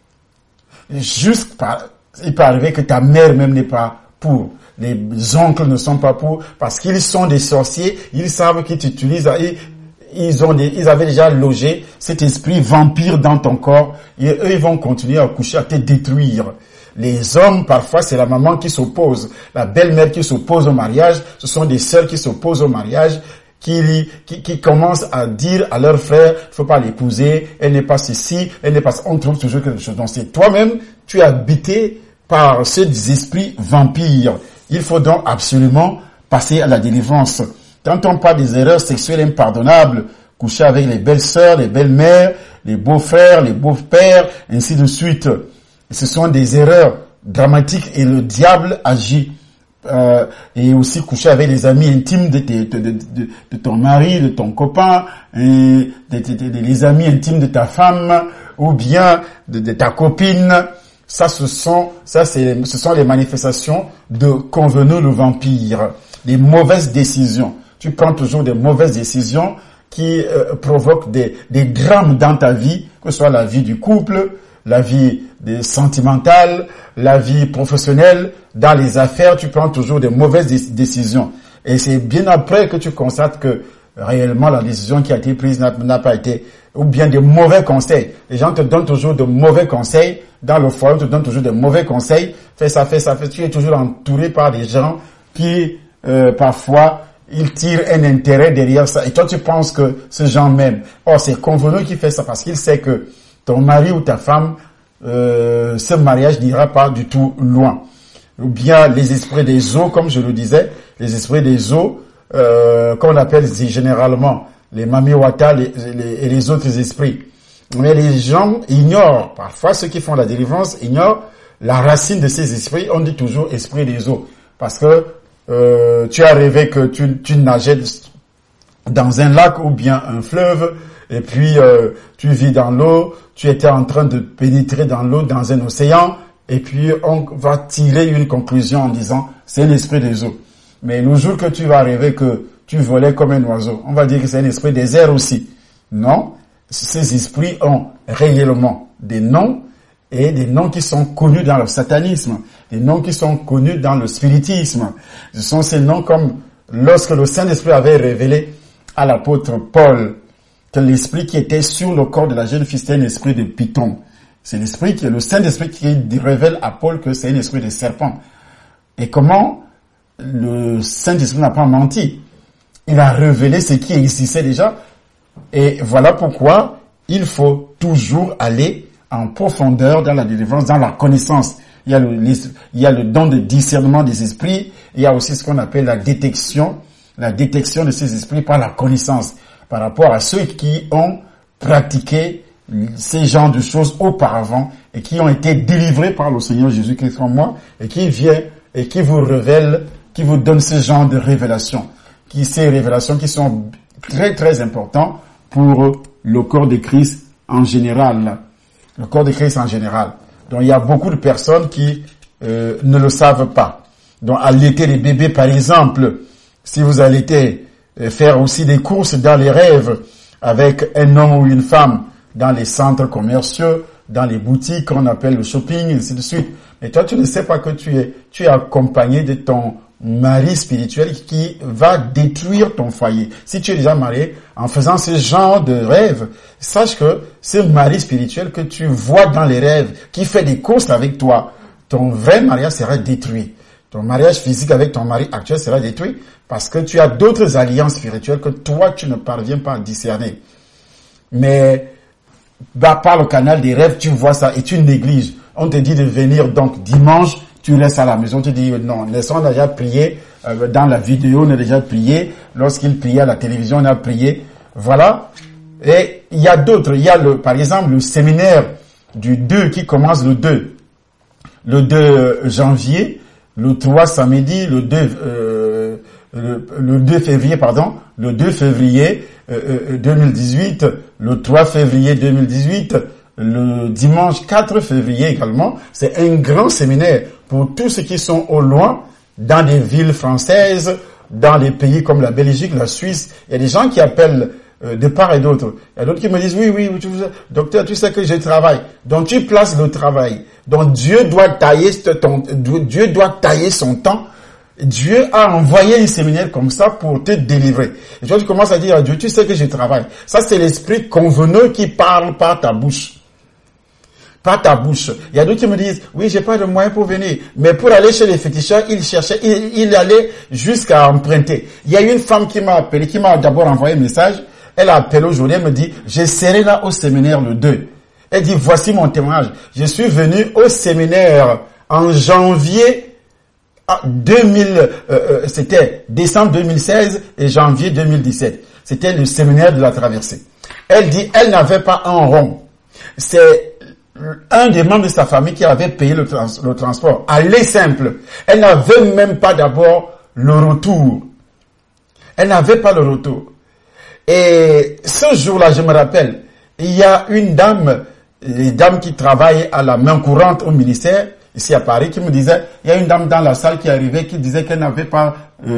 Il peut arriver que ta mère même n'est pas pour. Les oncles ne sont pas pour, parce qu'ils sont des sorciers, ils savent qu'ils t'utilisent, ils avaient déjà logé cet esprit vampire dans ton corps, et eux, ils vont continuer à coucher, à te détruire. Les hommes, parfois, c'est la maman qui s'oppose, la belle-mère qui s'oppose au mariage, ce sont des sœurs qui s'opposent au mariage, qui commencent à dire à leur frère, il faut pas l'épouser, elle n'est pas ceci, elle n'est pas ça. On trouve toujours quelque chose. Donc c'est toi-même, tu es habité par ces esprits vampires. Il faut donc absolument passer à la délivrance. Quand on parle des erreurs sexuelles impardonnables, coucher avec les belles sœurs, les belles mères, les beaux-frères, les beaux-pères, ainsi de suite. Ce sont des erreurs dramatiques et le diable agit. Et aussi coucher avec les amis intimes de ton mari, de ton copain, et les amis intimes de ta femme, ou bien de ta copine. Ce sont les manifestations de convenu le vampire. Les mauvaises décisions. Tu prends toujours des mauvaises décisions qui provoquent des drames dans ta vie, que ce soit la vie du couple, la vie sentimentale, la vie professionnelle, dans les affaires, tu prends toujours des mauvaises décisions. Et c'est bien après que tu constates que réellement la décision qui a été prise n'a pas été, ou bien des mauvais conseils. Les gens te donnent toujours de mauvais conseils, dans le foyer, on te donne toujours de mauvais conseils. Fais ça. Tu es toujours entouré par des gens qui, parfois, ils tirent un intérêt derrière ça. Et toi, tu penses que ce gens m'aime. Or, c'est convenu qui fait ça parce qu'il sait que ton mari ou ta femme, ce mariage n'ira pas du tout loin. Ou bien les esprits des eaux, comme je le disais, les esprits des eaux, qu'on appelle généralement les mamiwata et les autres esprits. Mais les gens ignorent, parfois ceux qui font la délivrance ignorent la racine de ces esprits. On dit toujours esprit des eaux. Parce que tu as rêvé que tu nageais dans un lac ou bien un fleuve, et puis tu vis dans l'eau, tu étais en train de pénétrer dans l'eau, dans un océan, et puis on va tirer une conclusion en disant c'est un esprit des eaux. Mais le jour que tu vas rêver que tu volais comme un oiseau, on va dire que c'est un esprit des airs aussi. Non, ces esprits ont réellement des noms, et des noms qui sont connus dans le satanisme, des noms qui sont connus dans le spiritisme. Ce sont ces noms comme lorsque le Saint-Esprit avait révélé à l'apôtre Paul que l'esprit qui était sur le corps de la jeune fille, c'était un esprit de python. C'est le Saint-Esprit qui révèle à Paul que c'est un esprit de serpent. Et comment le Saint-Esprit n'a pas menti? Il a révélé ce qui existait déjà. Et voilà pourquoi il faut toujours aller en profondeur dans la délivrance, dans la connaissance. Il y a le don de discernement des esprits. Il y a aussi ce qu'on appelle la détection de ces esprits par la connaissance, par rapport à ceux qui ont pratiqué ces genres de choses auparavant et qui ont été délivrés par le Seigneur Jésus-Christ comme moi, et qui vient et qui vous révèle, qui vous donne ce genre de révélations, ces révélations qui sont très très importantes pour le corps de Christ en général. Le corps de Christ en général. Donc il y a beaucoup de personnes qui ne le savent pas. Donc allaiter les bébés par exemple, si vous allaitez, faire aussi des courses dans les rêves avec un homme ou une femme dans les centres commerciaux, dans les boutiques qu'on appelle le shopping, et ainsi de suite. Mais toi tu ne sais pas que tu es accompagné de ton mari spirituel qui va détruire ton foyer. Si tu es déjà marié, en faisant ce genre de rêve, sache que ce mari spirituel que tu vois dans les rêves, qui fait des courses avec toi, ton vrai mariage sera détruit. Ton mariage physique avec ton mari actuel sera détruit parce que tu as d'autres alliances spirituelles que toi, tu ne parviens pas à discerner. Mais par le canal des rêves, tu vois ça et tu négliges. On te dit de venir donc dimanche, tu restes à la maison, tu dis non, laissons déjà prier, dans la vidéo on a déjà prié, lorsqu'il priait à la télévision on a prié, voilà. Et il y a d'autres, il y a par exemple le séminaire du 2 qui commence le 2 janvier, le 3 samedi, le 2 février 2018, le 3 février 2018, le dimanche 4 février également. C'est un grand séminaire pour tous ceux qui sont au loin, dans des villes françaises, dans des pays comme la Belgique, la Suisse. Il y a des gens qui appellent de part et d'autre. Il y a d'autres qui me disent, oui, docteur, tu sais que je travaille. Donc tu places le travail. Donc Dieu doit tailler son temps. Dieu a envoyé un séminaire comme ça pour te délivrer. Et toi, tu commences à dire à Dieu, tu sais que je travaille. Ça, c'est l'esprit convenu qui parle par ta bouche. Par ta bouche. Il y a d'autres qui me disent, oui, j'ai pas de moyens pour venir. Mais pour aller chez les féticheurs, il allait jusqu'à emprunter. Il y a une femme qui m'a appelé, qui m'a d'abord envoyé un message. Elle a appelé aujourd'hui, elle me dit, je serai là au séminaire le 2. Elle dit, voici mon témoignage. Je suis venu au séminaire en janvier 2000, c'était décembre 2016 et janvier 2017. C'était le séminaire de la traversée. Elle dit, elle n'avait pas un rond. C'est un des membres de sa famille qui avait payé le transport. Aller simple. Elle n'avait même pas d'abord le retour. Elle n'avait pas le retour. Et ce jour-là, je me rappelle, il y a une dame qui travaille à la main courante au ministère, ici à Paris, qui me disait, il y a une dame dans la salle qui arrivait, qui disait qu'elle n'avait pas,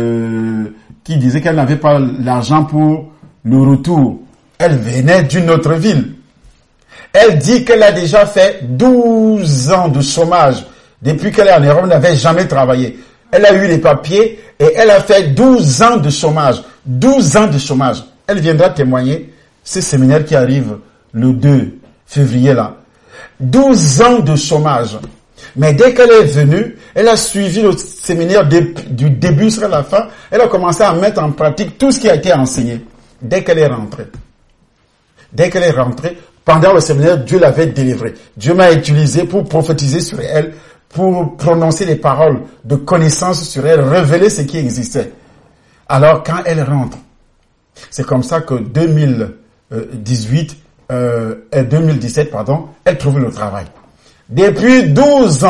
l'argent pour le retour. Elle venait d'une autre ville. Elle dit qu'elle a déjà fait 12 ans de chômage. Depuis qu'elle est en Europe, elle n'avait jamais travaillé. Elle a eu les papiers et elle a fait 12 ans de chômage. 12 ans de chômage. Elle viendra témoigner ce séminaire qui arrive le 2 février là. 12 ans de chômage. Mais dès qu'elle est venue, elle a suivi le séminaire du début jusqu'à la fin. Elle a commencé à mettre en pratique tout ce qui a été enseigné. Dès qu'elle est rentrée. Pendant le séminaire, Dieu l'avait délivrée. Dieu m'a utilisé pour prophétiser sur elle, pour prononcer des paroles de connaissance sur elle, révéler ce qui existait. Alors, quand elle rentre, c'est comme ça que 2017, elle trouve le travail. Depuis 12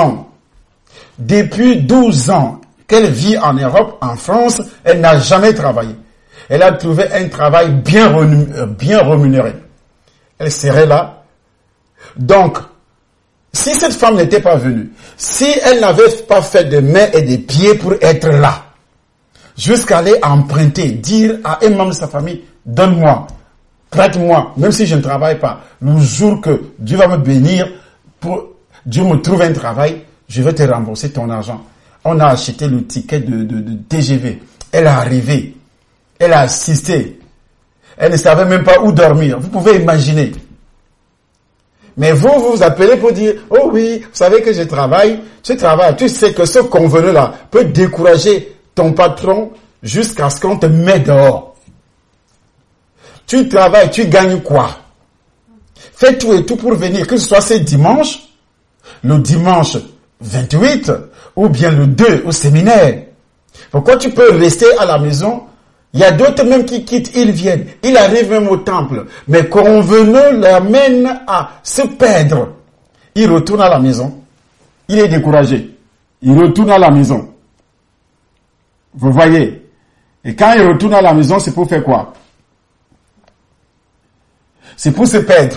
ans qu'elle vit en Europe, en France, elle n'a jamais travaillé. Elle a trouvé un travail bien rémunéré. Elle serait là. Donc, si cette femme n'était pas venue, si elle n'avait pas fait de mains et de pieds pour être là, jusqu'à aller emprunter, dire à un membre de sa famille, donne-moi, prête-moi, même si je ne travaille pas, le jour que Dieu va me bénir, Dieu me trouve un travail, je vais te rembourser ton argent. On a acheté le ticket de TGV. Elle est arrivée. Elle a assisté. Elle ne savait même pas où dormir. Vous pouvez imaginer. Mais vous appelez pour dire, oh oui, vous savez que je travaille. Tu travailles. Tu sais que ce convenu-là peut décourager ton patron jusqu'à ce qu'on te mette dehors. Tu travailles, tu gagnes quoi? Fais tout et tout pour venir, que ce soit ce dimanche, le dimanche 28, ou bien le 2 au séminaire. Pourquoi tu peux rester à la maison? Il y a d'autres même qui quittent, ils viennent. Ils arrivent même au temple. Mais convenu l'amène à se perdre. Il retourne à la maison. Il est découragé. Il retourne à la maison. Vous voyez? Et quand il retourne à la maison, c'est pour faire quoi? C'est pour se perdre.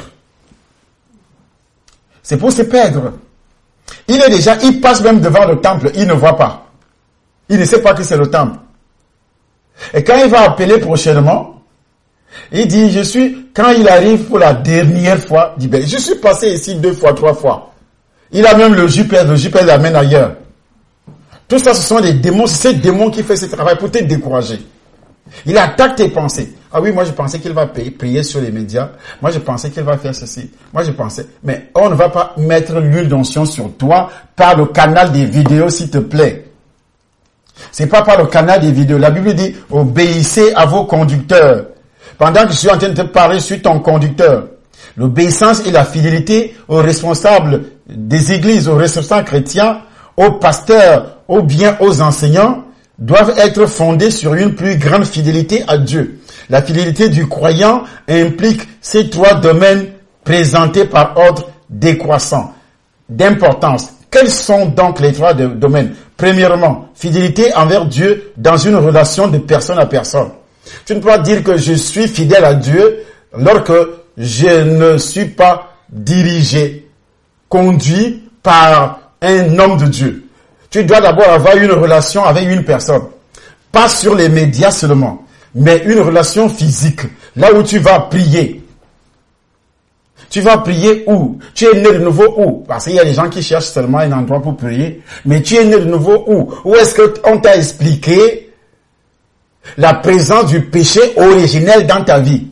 C'est pour se perdre. Il passe même devant le temple, il ne voit pas. Il ne sait pas que c'est le temple. Et quand il va appeler prochainement, il dit, quand il arrive pour la dernière fois, il dit, je suis passé ici 2 fois, 3 fois. Il a même le GPS l'amène ailleurs. Tout ça, ce sont des démons, c'est ces démons qui font ce travail pour te décourager. Il attaque tes pensées. Ah oui, moi je pensais qu'il va prier sur les médias. Moi je pensais qu'il va faire ceci. Moi je pensais. Mais on ne va pas mettre l'huile d'onction sur toi par le canal des vidéos, s'il te plaît. C'est pas par le canal des vidéos. La Bible dit, obéissez à vos conducteurs. Pendant que je suis en train de te parler, je suis ton conducteur. L'obéissance et la fidélité aux responsables des églises, aux responsables chrétiens, aux pasteurs, ou bien aux enseignants, doivent être fondées sur une plus grande fidélité à Dieu. La fidélité du croyant implique ces 3 domaines présentés par ordre décroissant d'importance. Quels sont donc les 3 domaines? Premièrement, fidélité envers Dieu dans une relation de personne à personne. Tu ne peux pas dire que je suis fidèle à Dieu lorsque je ne suis pas dirigé, conduit par un homme de Dieu. Tu dois d'abord avoir une relation avec une personne. Pas sur les médias seulement, mais une relation physique. Là où tu vas prier. Tu vas prier où? Tu es né de nouveau où? Parce qu'il y a des gens qui cherchent seulement un endroit pour prier. Mais tu es né de nouveau où? Où est-ce qu'on t'a expliqué la présence du péché originel dans ta vie?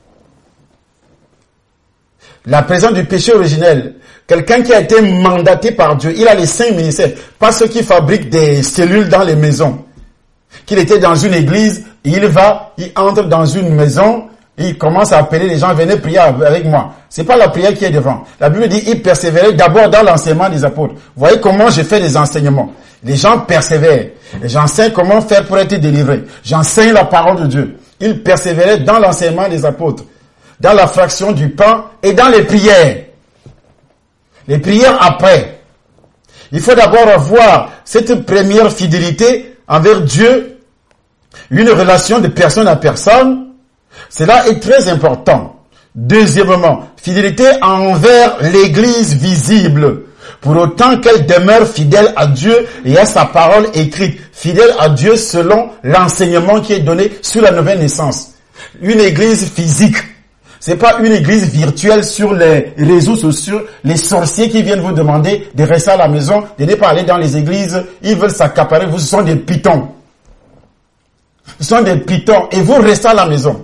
La présence du péché originel. Quelqu'un qui a été mandaté par Dieu, il a les 5 ministères. Pas ceux qui fabriquent des cellules dans les maisons. Qu'il était dans une église, il entre dans une maison, il commence à appeler les gens, venez prier avec moi. C'est pas la prière qui est devant. La Bible dit, il persévérait d'abord dans l'enseignement des apôtres. Vous voyez comment je fais des enseignements. Les gens persévèrent. Et j'enseigne comment faire pour être délivré. J'enseigne la parole de Dieu. Il persévérait dans l'enseignement des apôtres. dans la fraction du pain et dans les prières. Les prières après. Il faut d'abord avoir cette première fidélité envers Dieu, une relation de personne à personne. Cela est très important. Deuxièmement, fidélité envers l'Église visible, pour autant qu'elle demeure fidèle à Dieu et à sa parole écrite, fidèle à Dieu selon l'enseignement qui est donné sur la nouvelle naissance. Une Église physique. C'est pas une église virtuelle sur les réseaux sociaux, les sorciers qui viennent vous demander de rester à la maison, de ne pas aller dans les églises, ils veulent s'accaparer, vous, ce sont des pitons. Ce sont des pitons et vous restez à la maison.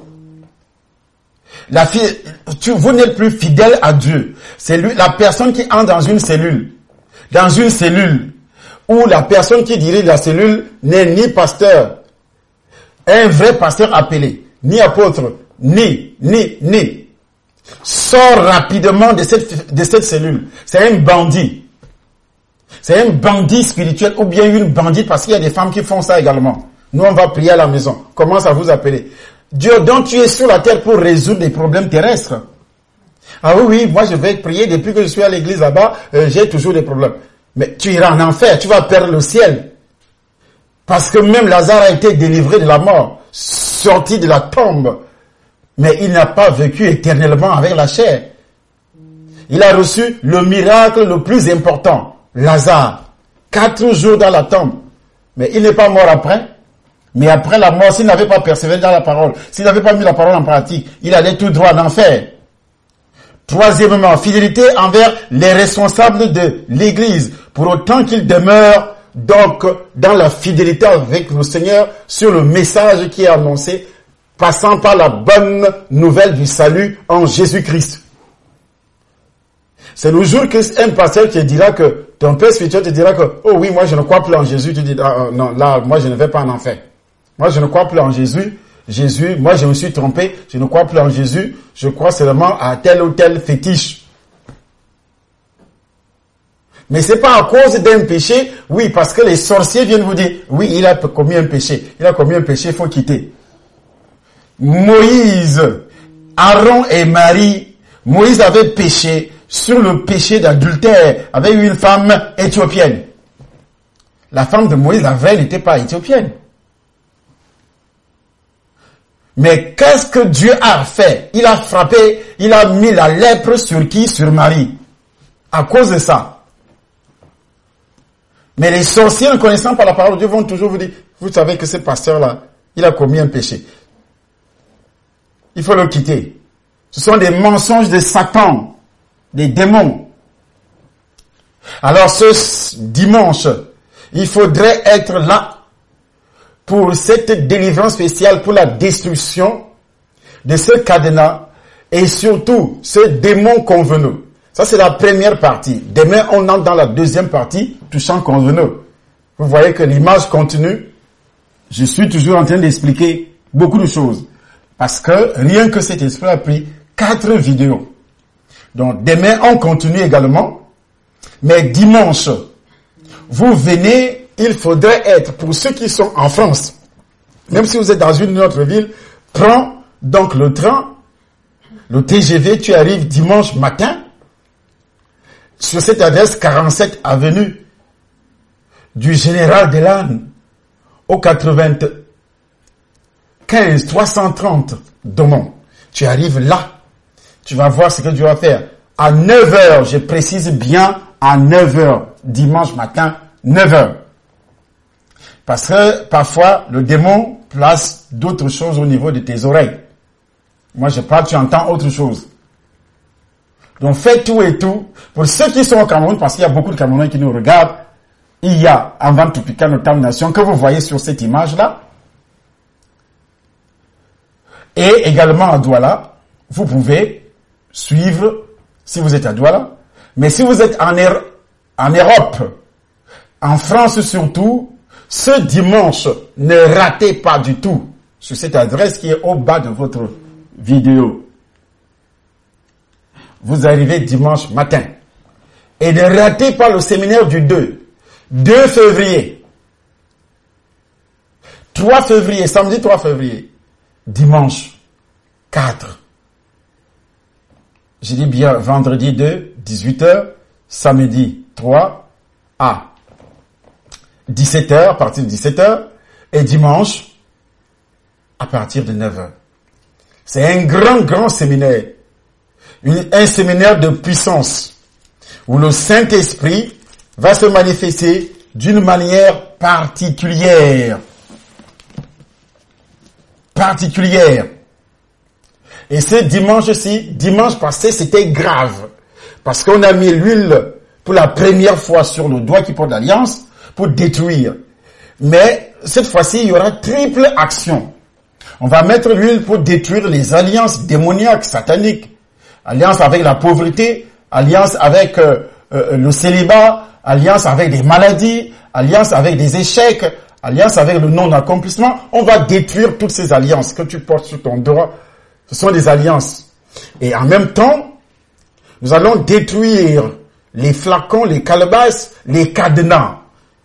Vous n'êtes plus fidèle à Dieu. C'est la personne qui entre dans une cellule, où la personne qui dirige la cellule n'est ni pasteur, un vrai pasteur appelé, ni apôtre, ni. Sort rapidement de cette cellule. C'est un bandit. C'est un bandit spirituel ou bien une bandite parce qu'il y a des femmes qui font ça également. Nous, on va prier à la maison. Commence à vous appeler. Dieu, donc tu es sur la terre pour résoudre des problèmes terrestres. Ah oui, moi je vais prier depuis que je suis à l'église là-bas, j'ai toujours des problèmes. Mais tu iras en enfer, tu vas perdre le ciel. Parce que même Lazare a été délivré de la mort, sorti de la tombe. Mais il n'a pas vécu éternellement avec la chair. Il a reçu le miracle le plus important, Lazare. 4 jours dans la tombe. Mais il n'est pas mort après. Mais après la mort, s'il n'avait pas persévéré dans la parole, s'il n'avait pas mis la parole en pratique, il allait tout droit en enfer. Troisièmement, fidélité envers les responsables de l'Église, pour autant qu'ils demeurent donc dans la fidélité avec le Seigneur sur le message qui est annoncé, passant par la bonne nouvelle du salut en Jésus-Christ. C'est le jour qu'un pasteur te dira que, ton père spirituel te dira que, oh oui, moi je ne crois plus en Jésus, tu dis, non, là, moi je ne vais pas en enfer. Moi je ne crois plus en Jésus, moi je me suis trompé, je ne crois plus en Jésus, je crois seulement à tel ou tel fétiche. Mais c'est pas à cause d'un péché, oui, parce que les sorciers viennent vous dire, oui, il a commis un péché, il faut quitter. Moïse, Aaron et Marie, Moïse avait péché sur le péché d'adultère avec une femme éthiopienne. La femme de Moïse, la vraie, n'était pas éthiopienne. Mais qu'est-ce que Dieu a fait? Il a frappé, il a mis la lèpre sur qui? Sur Marie. À cause de ça. Mais les sorciers, ne connaissant pas la parole de Dieu, vont toujours vous dire, vous savez que ce pasteur-là, il a commis un péché. Il faut le quitter. Ce sont des mensonges de Satan, des démons. Alors ce dimanche, il faudrait être là pour cette délivrance spéciale, pour la destruction de ce cadenas et surtout ce démon convenu. Ça c'est la première partie. Demain on entre dans la deuxième partie, touchant convenu. Vous voyez que l'image continue. Je suis toujours en train d'expliquer beaucoup de choses. Parce que rien que cet esprit a pris 4 vidéos. Donc demain, on continue également. Mais dimanche, vous venez, il faudrait être, pour ceux qui sont en France, même si vous êtes dans une autre ville, prends donc le train, le TGV, tu arrives dimanche matin, sur cette adresse 47 avenue du Général Delane, au 95 330 Domon. Tu arrives là, tu vas voir ce que tu vas faire. À 9h, je précise bien, à 9h, dimanche matin, 9h. Parce que parfois, le démon place d'autres choses au niveau de tes oreilles. Moi, je parle, tu entends autre chose. Donc, fais tout et tout. Pour ceux qui sont au Cameroun, parce qu'il y a beaucoup de Camerounais qui nous regardent, il y a en vente tropicale Notre Nation que vous voyez sur cette image-là. Et également à Douala, vous pouvez suivre si vous êtes à Douala. Mais si vous êtes en Europe, en France surtout, ce dimanche, ne ratez pas du tout sur cette adresse qui est au bas de votre vidéo. Vous arrivez dimanche matin. Et ne ratez pas le séminaire du 2 février. 3 février, samedi 3 février. Dimanche 4. je dis bien vendredi 2, 18h, samedi 3 à 17h, à partir de 17h, et dimanche à partir de 9h. C'est un grand séminaire, un séminaire de puissance, où le Saint-Esprit va se manifester d'une manière particulière. Et ce dimanche-ci, dimanche passé, c'était grave. Parce qu'on a mis l'huile pour la première fois sur le doigt qui porte l'alliance pour détruire. Mais cette fois-ci, il y aura triple action. On va mettre l'huile pour détruire les alliances démoniaques, sataniques. Alliance avec la pauvreté, alliance avec le célibat, alliance avec des maladies, alliance avec des échecs, alliance avec le non-accomplissement. On va détruire toutes ces alliances que tu portes sur ton doigt. Ce sont des alliances. Et en même temps, nous allons détruire les flacons, les calebasses, les cadenas.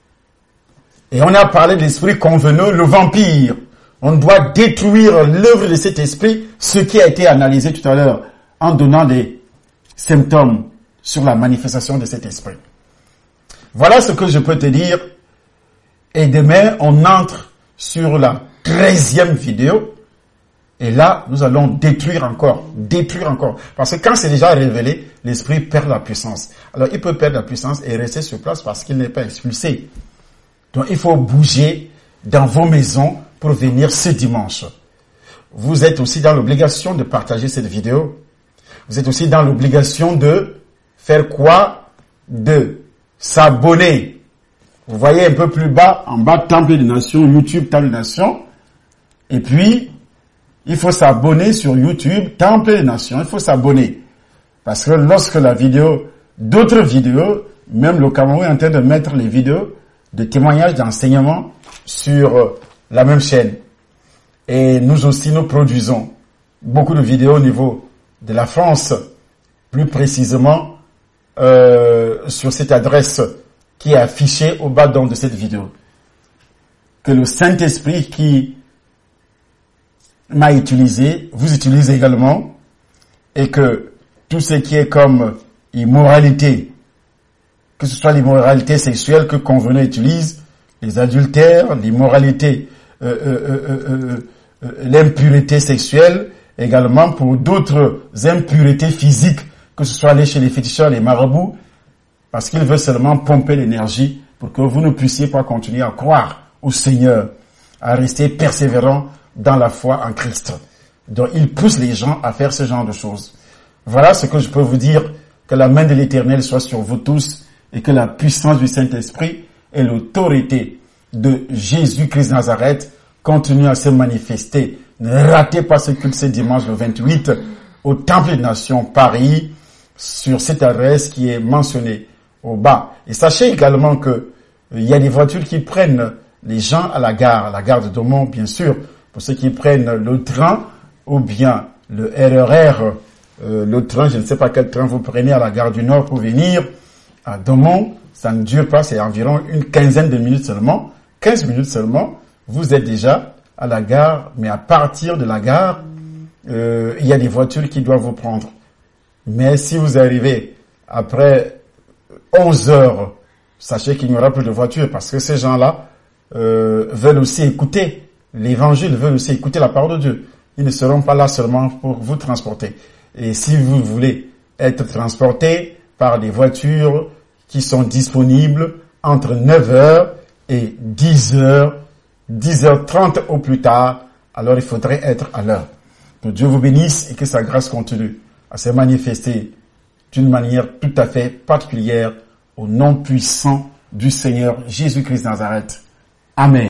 Et on a parlé de l'esprit conveneux, le vampire. On doit détruire l'œuvre de cet esprit, ce qui a été analysé tout à l'heure, en donnant des symptômes sur la manifestation de cet esprit. Voilà ce que je peux te dire. Et demain, on entre sur la 13e vidéo. Et là, nous allons détruire encore. Parce que quand c'est déjà révélé, l'esprit perd la puissance. Alors, il peut perdre la puissance et rester sur place parce qu'il n'est pas expulsé. Donc, il faut bouger dans vos maisons pour venir ce dimanche. Vous êtes aussi dans l'obligation de partager cette vidéo. Vous êtes aussi dans l'obligation de faire quoi? De s'abonner. Vous voyez un peu plus bas, en bas, Temple des Nations, YouTube, Temple des Nations. Et puis, il faut s'abonner sur YouTube, Temple des Nations. Il faut s'abonner. Parce que lorsque d'autres vidéos, même le Cameroun est en train de mettre les vidéos de témoignages, d'enseignements sur la même chaîne. Et nous aussi, nous produisons beaucoup de vidéos au niveau de la France, plus précisément sur cette adresse qui est affichée au bas de cette vidéo. Que le Saint-Esprit qui m'a utilisé, vous utilisez également, et que tout ce qui est comme immoralité, que ce soit l'immoralité sexuelle que Conveneux utilise, les adultères, l'immoralité, l'impureté sexuelle, également pour d'autres impuretés physiques, que ce soit aller chez les féticheurs, les marabouts, parce qu'ils veulent seulement pomper l'énergie pour que vous ne puissiez pas continuer à croire au Seigneur, à rester persévérant dans la foi en Christ. Donc, il pousse les gens à faire ce genre de choses. Voilà ce que je peux vous dire. Que la main de l'Éternel soit sur vous tous et que la puissance du Saint-Esprit et l'autorité de Jésus-Christ de Nazareth continuent à se manifester. Ne ratez pas ce culte ce dimanche le 28 au Temple des Nations Paris sur cette adresse qui est mentionnée au bas. Et sachez également que il y a des voitures qui prennent les gens à la gare de Domont, bien sûr, pour ceux qui prennent le train ou bien le RER, le train, je ne sais pas quel train vous prenez à la gare du Nord pour venir à Domont. Ça ne dure pas, c'est environ une quinzaine de minutes seulement, 15 minutes seulement. Vous êtes déjà à la gare, mais à partir de la gare, il y a des voitures qui doivent vous prendre. Mais si vous arrivez après 11 heures, sachez qu'il n'y aura plus de voitures parce que ces gens-là veulent aussi écouter l'évangile, veulent aussi écouter la parole de Dieu. Ils ne seront pas là seulement pour vous transporter. Et si vous voulez être transporté par des voitures qui sont disponibles entre 9h et 10h, 10h30 au plus tard, alors il faudrait être à l'heure. Que Dieu vous bénisse et que sa grâce continue à se manifester d'une manière tout à fait particulière au nom puissant du Seigneur Jésus-Christ de Nazareth. Amen.